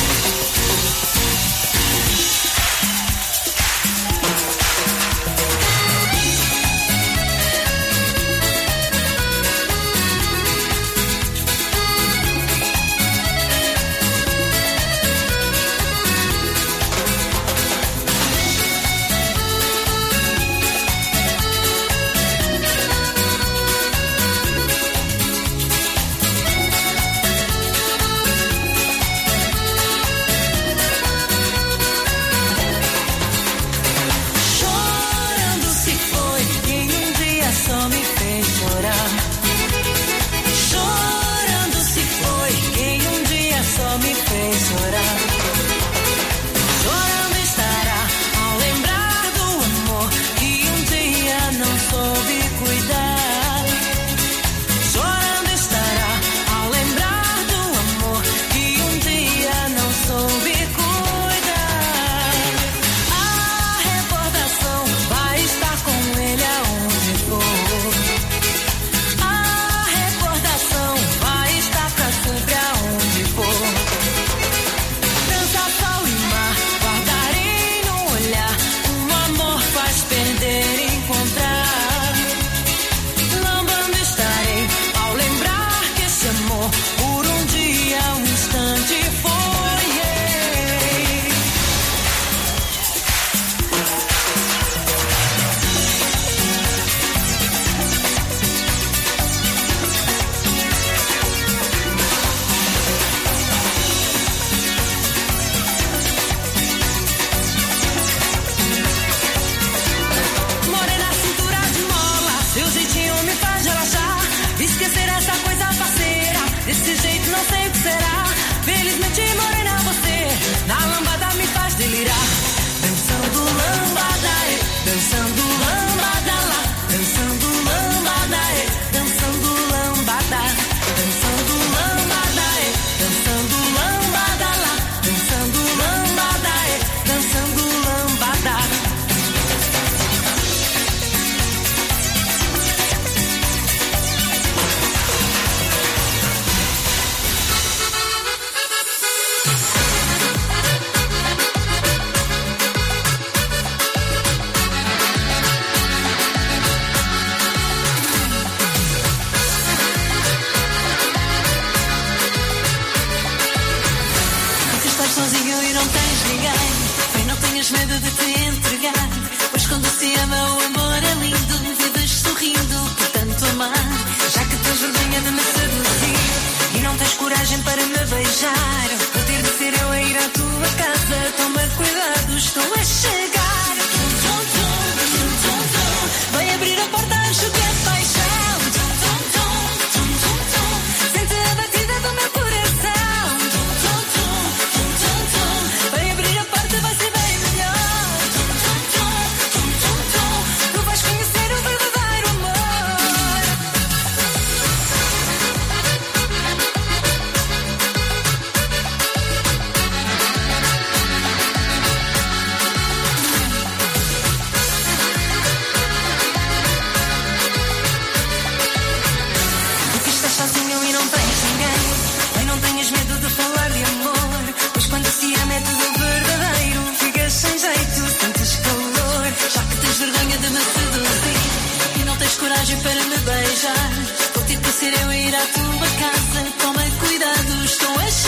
beijar. Vou ter que ser eu ir à tua casa. Toma cuidado, estou a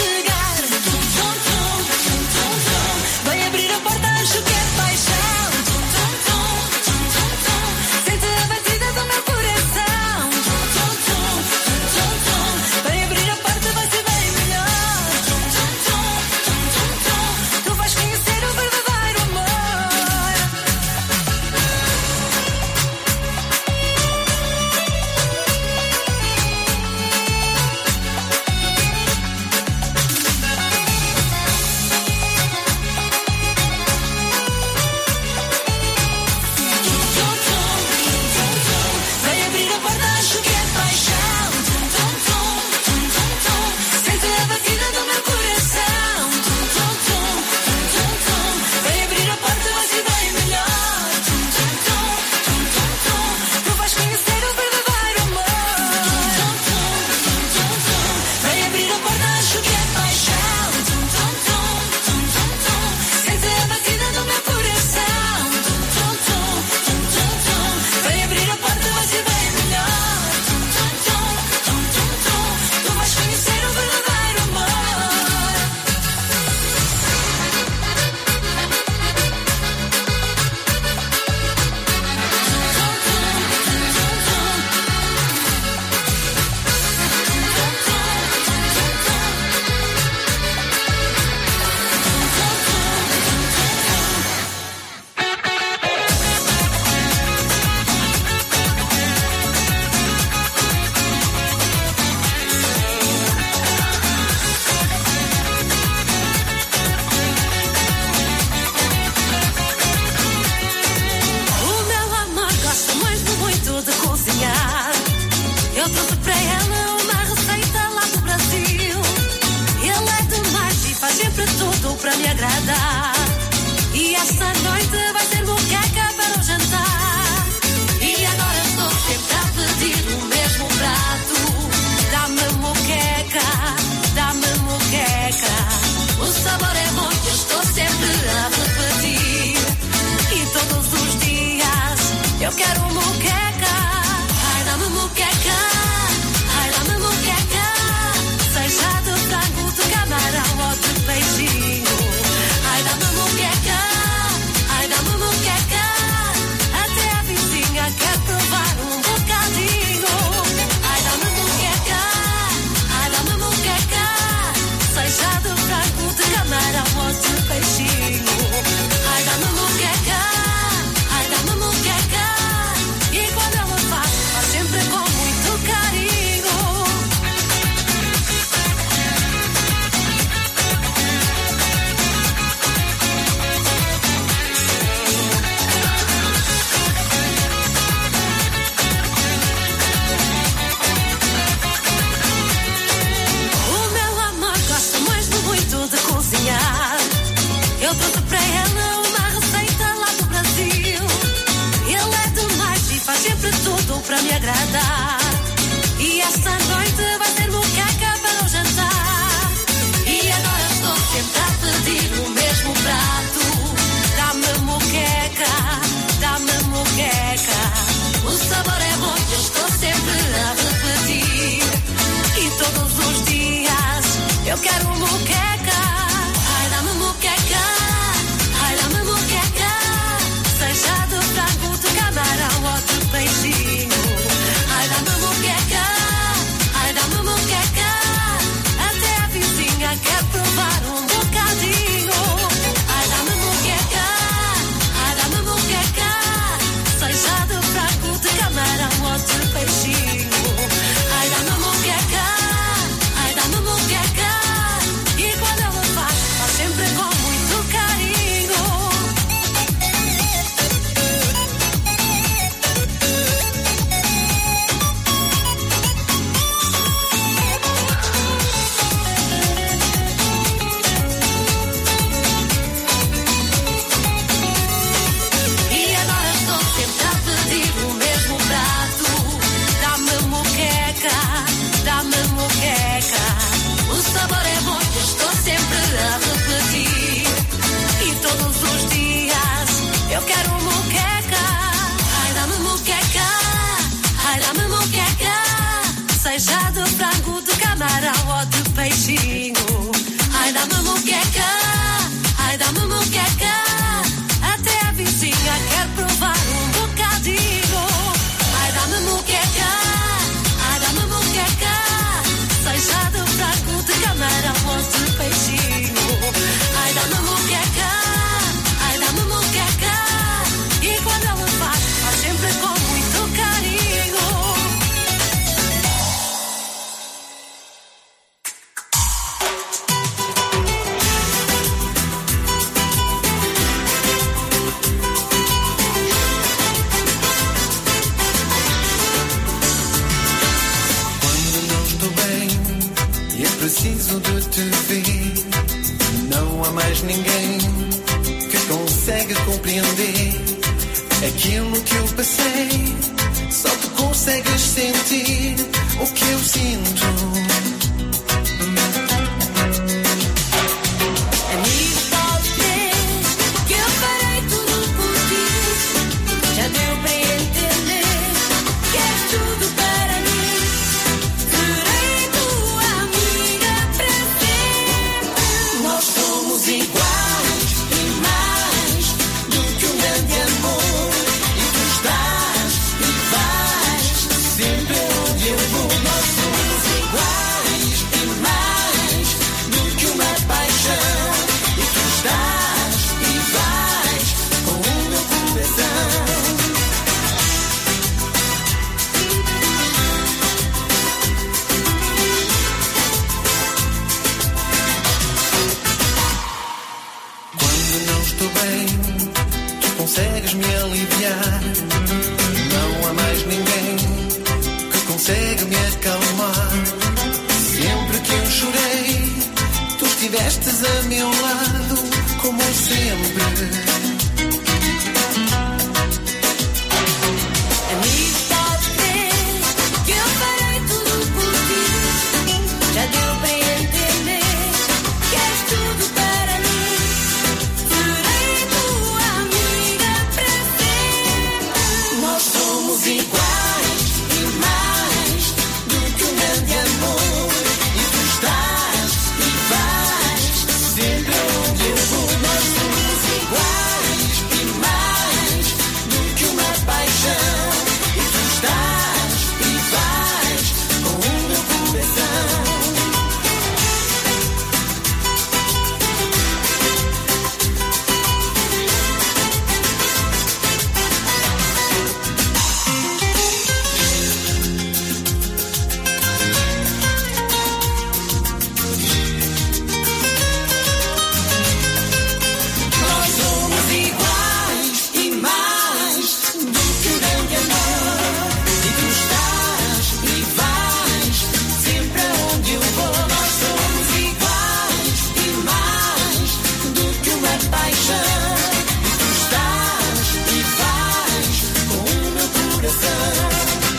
agradar. E esta noite vai ser moqueca para o jantar. E agora estou sempre a pedir o mesmo prato. Dá-me moqueca, dá-me moqueca. O sabor é bom que eu estou sempre a repetir. E todos os dias eu quero moqueca. Ai, dá-me moqueca, ai, dá-me moqueca. Seja de frango, de camarão ou de peixinho. Ai, dá-me moqueca, ai, dá-me moqueca. Até a vizinha quer provar um bocadinho. Ai, dá-me moqueca, ai, dá-me moqueca. Seja de frango, de camarão ou de peixinho. Ai, dá-me moqueca, ai, dá-me moqueca. E quando ela faz, faz sempre com muito carinho. O meu amor gosta mesmo muito de cozinhar. Eu trouxe para ela uma receita lá do Brasil. Ele é demais e faz sempre tudo para me agradar. E esta noite vai ser moqueca para o jantar. E agora estou sempre a pedir o mesmo prato. Dá-me moqueca, dá-me moqueca. O sabor é bom que eu estou sempre a repetir. E todos os dias eu quero moqueca. Ai, dá-me moqueca, ai, dá-me moqueca. Seja de frango, de camarão ou de peixinho. Ai, dá-me moqueca, ai, dá-me moqueca. Até a vizinha quer provar um bocadinho. Ai, dá-me moqueca, ai, dá-me moqueca. Seja de frango, de camarão ou de peixinho. Ai, dá-me moqueca, ai, dá-me moqueca. E quando ela faz, faz sempre com muito carinho. E agora estou sempre a pedir o mesmo prato. Dá-me moqueca, dá-me moqueca. O sabor é bom que eu estou sempre a repetir. E todos os dias eu quero moqueca. Ai, dá-me moqueca, ai, dá-me moqueca. Seja de frango, de camarão ou de peixinho. Ai, dá-me moqueca, ai, dá-me moqueca. Até a vizinha quer provar um bocadinho. Ai, dá-me moqueca, ai, dá-me moqueca. Seja de frango, de camarão ou de peixinho. Ai, dá-me moqueca, ai, dá-me moqueca. E quando ela faz, faz sempre com muito carinho. Quando não estou bem e é preciso de te ver, não há mais ninguém que consegue compreender aquilo que eu passei. Só tu consegues sentir o que eu sinto. Amigo, pode crer que eu farei tudo por ti. Já deu para entender que és tudo para mim. Serei tua amiga para sempre. Nós somos iguais e mais do que um grande amor. E tu estás e vais sempre onde eu vou. Nós somos iguais e mais do que uma paixão. E tu estás e vais com o meu coração. Quando não estou bem, tu consegues me aliviar. Não há mais ninguém que consegue me acalmar. Sempre que eu chorei, tu estivestes a meu lado, como sempre. Amigo, pode crer que eu farei tudo por ti. Já deu para entender que és tudo para mim. Serei tua amiga para sempre. Nós somos iguais e mais do que um grande amor. E tu estás e vais sempre onde eu vou. Nós somos iguais e mais do que uma paixão. E tu estás e vais com o meu coração. Nós somos iguais e mais do que um grande amor. E tu estás e vais sempre aonde eu vou. Nós somos iguais e mais do que uma paixão. E tu estás e vais com o meu coração.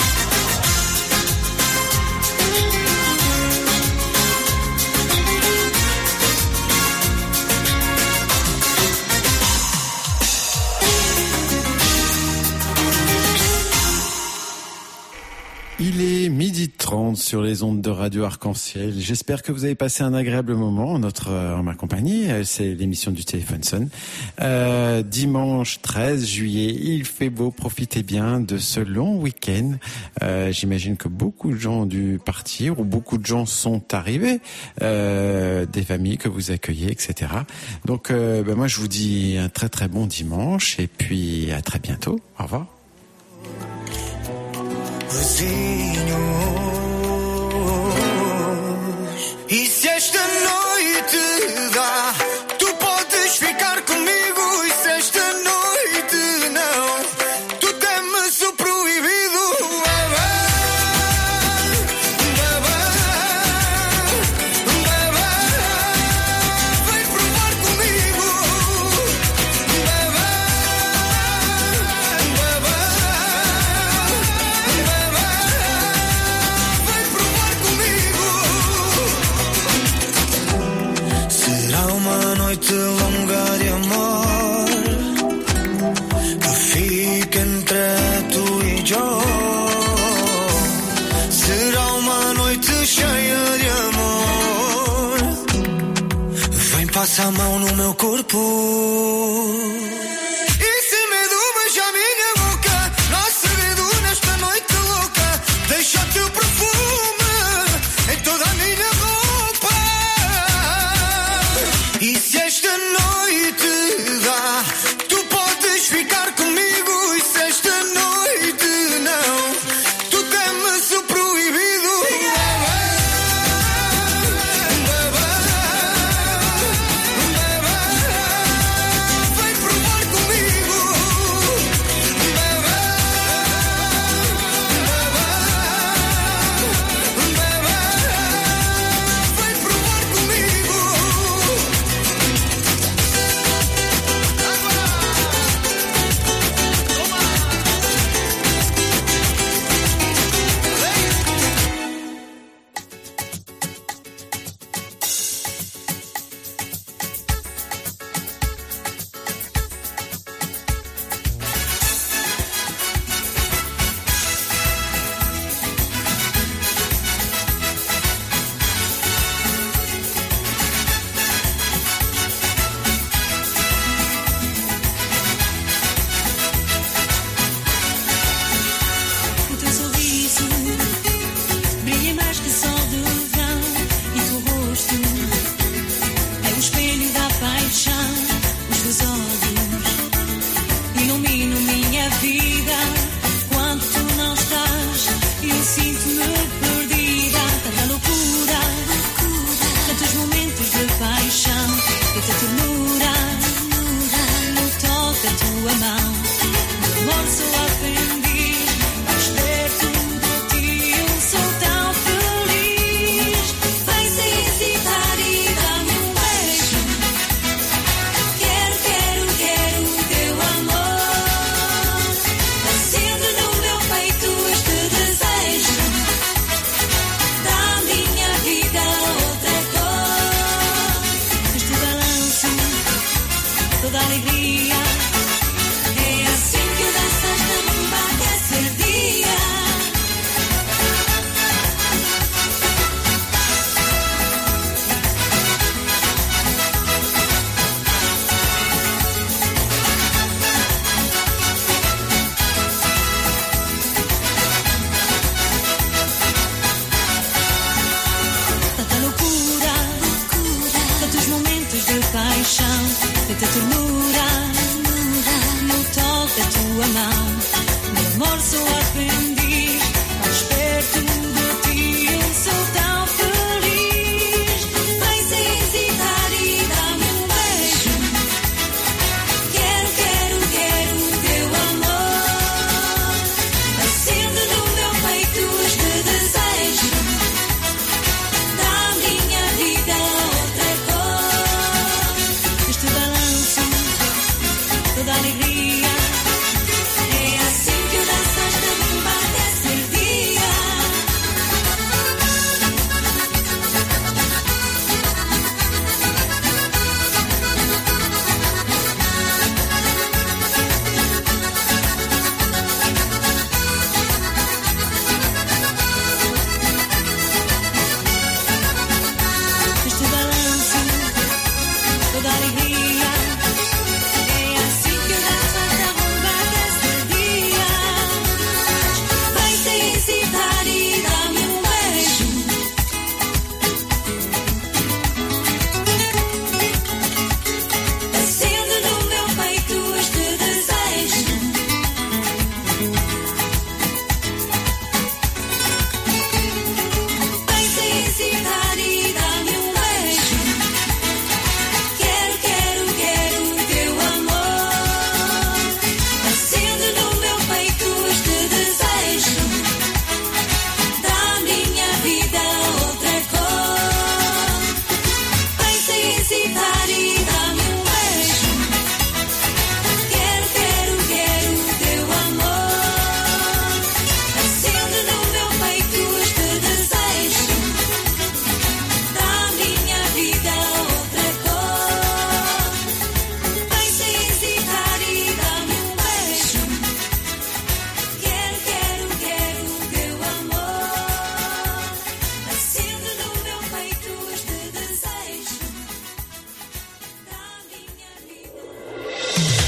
Il est midi trente sur les ondes de Radio Arc-en-Ciel. J'espère que vous avez passé un agréable moment en notre, en ma compagnie. C'est l'émission du téléphone sonne. Euh, dimanche treize juillet, il fait beau. Profitez bien de ce long week-end. Euh, j'imagine que beaucoup de gens ont dû partir ou beaucoup de gens sont arrivés. Euh, des familles que vous accueillez, et cetera. Donc, euh, ben moi, je vous dis un très très bon dimanche et puis à très bientôt. Au revoir. Vizinhos, e se esta noite dá, tu podes ficar comigo. E se esta noite não, tu temes o proibido. Bebê, bebê, bebê, vem provar comigo. Bebê, bebê. Será uma noite longa de amor que fica entre tu e eu. Será uma noite cheia de amor. Vem, passa a mão no meu corpo. E sem medo beija a minha boca. Nosso segredo nesta noite louca. Deixa o teu perfume em toda a minha roupa. E se esta noite dá, tu podes ficar comigo. E se esta noite não, tu temes o proibido. Vem provar comigo. Vem provar comigo. O teu sorriso brilha mais que sol do verão. E o teu rosto é o espelho da paixão. Os teus olhos iluminam minha vida. Quando tu não estás, eu sinto-me perdida. Tanta loucura, tantos momentos de paixão. Tanta ternura no toque da tua mão. O amor só aprendi mais perto de ti. Eu sou tão feliz. Vem se hesitar e dá-me um beijo. toda alegria. É assim que dança esta rumba até ser dia. Tanta loucura, tantos momentos de paixão, tanta ternura, no toque da tua mão. Meu amor, sou aprendiz, mais perto de ti eu sou tão feliz. Vem sem hesitar e dá-me um beijo. Quero, quero, quero o teu amor. Acende no meu peito este desejo. Da minha vida outra cor. Este balanço, toda alegria. É assim que dança esta rumba até ser dia. Este balanço, toda alegria. É assim que dança esta rumba até ser dia. Vem sem hesitar e dá-me um beijo. Acende no meu peito este desejo. Vem sem hesitar e dá-me um beijo. Quero, quero, quero o teu amor. Acende no meu peito este desejo. Da minha vida outra cor. Vem sem hesitar e dá-me um beijo. Quero, quero, quero o teu amor. Acende no meu peito este desejo. Da minha vida outra cor. Vem sem hesitar e dá-me um beijo. Quero, quero, quero o teu amor. Acende no meu peito este desejo. Da minha vida.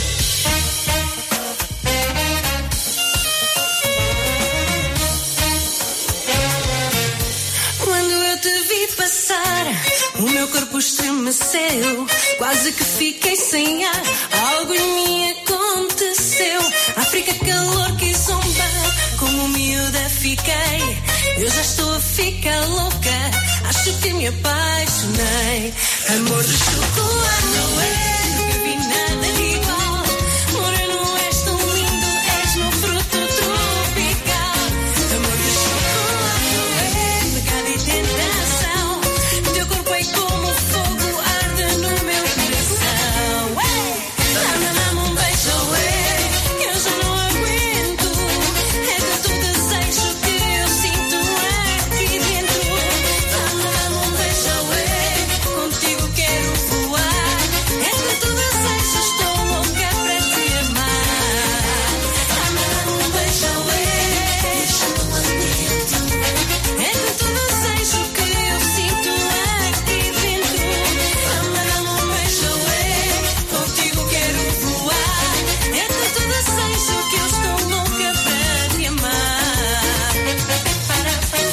Quando eu te vi passar, o meu corpo estremeceu. Quase que fiquei sem ar. Algo em mim aconteceu. África, calor, que zombar. Como miúda fiquei. Eu já estou a ficar louca. Acho que me apaixonei. Amor de chocolate, não é? Nunca vi nada igual. Moreno, és tão lindo, és meu fruto tropical. Amor de chocolate, não é? Pecado e tentação. Teu corpo é como fogo, arde no meu coração. Ué! Dá-me, dá-me um beijo, ué, que eu já não aguento. É tanto desejo que eu sinto aqui dentro. Dá-me, dá-me um beijo, ué, contigo quero voar. É tanto desejo, estou louca para te amar. Dá-me, dá-me um beijo, ué, eu já não aguento. É tanto desejo que eu sinto aqui dentro. Dá-me, dá-me um beijo, ué, contigo quero voar. É tanto desejo que eu estou louca para te amar. Para, para,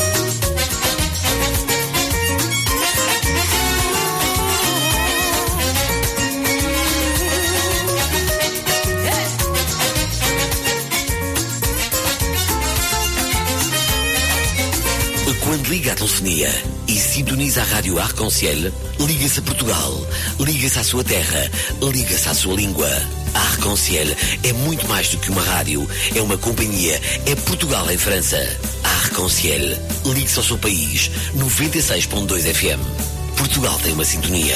Quando liga a telefonia e sintoniza a rádio Arc-en-Ciel, liga-se a Portugal, liga-se à sua terra, liga-se à sua língua. A Arc-en-Ciel é muito mais do que uma rádio, é uma companhia, é Portugal em França. A Arc-en-Ciel, ligue-se ao seu país, noventa e seis ponto dois F M. Portugal tem uma sintonia.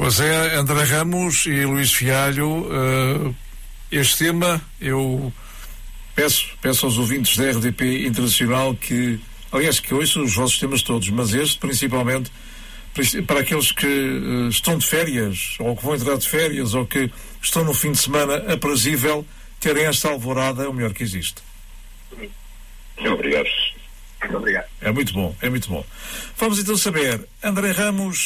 Pois é, André Ramos e Luís Fialho, uh, este tema eu peço, peço aos ouvintes da R D P Internacional que, aliás, que ouçam os vossos temas todos, mas este principalmente para aqueles que uh, estão de férias, ou que vão entrar de férias, ou que estão no fim de semana aprazível, terem esta alvorada, é o melhor que existe. Obrigado. Muito obrigado. É muito bom, é muito bom. Vamos então saber, André Ramos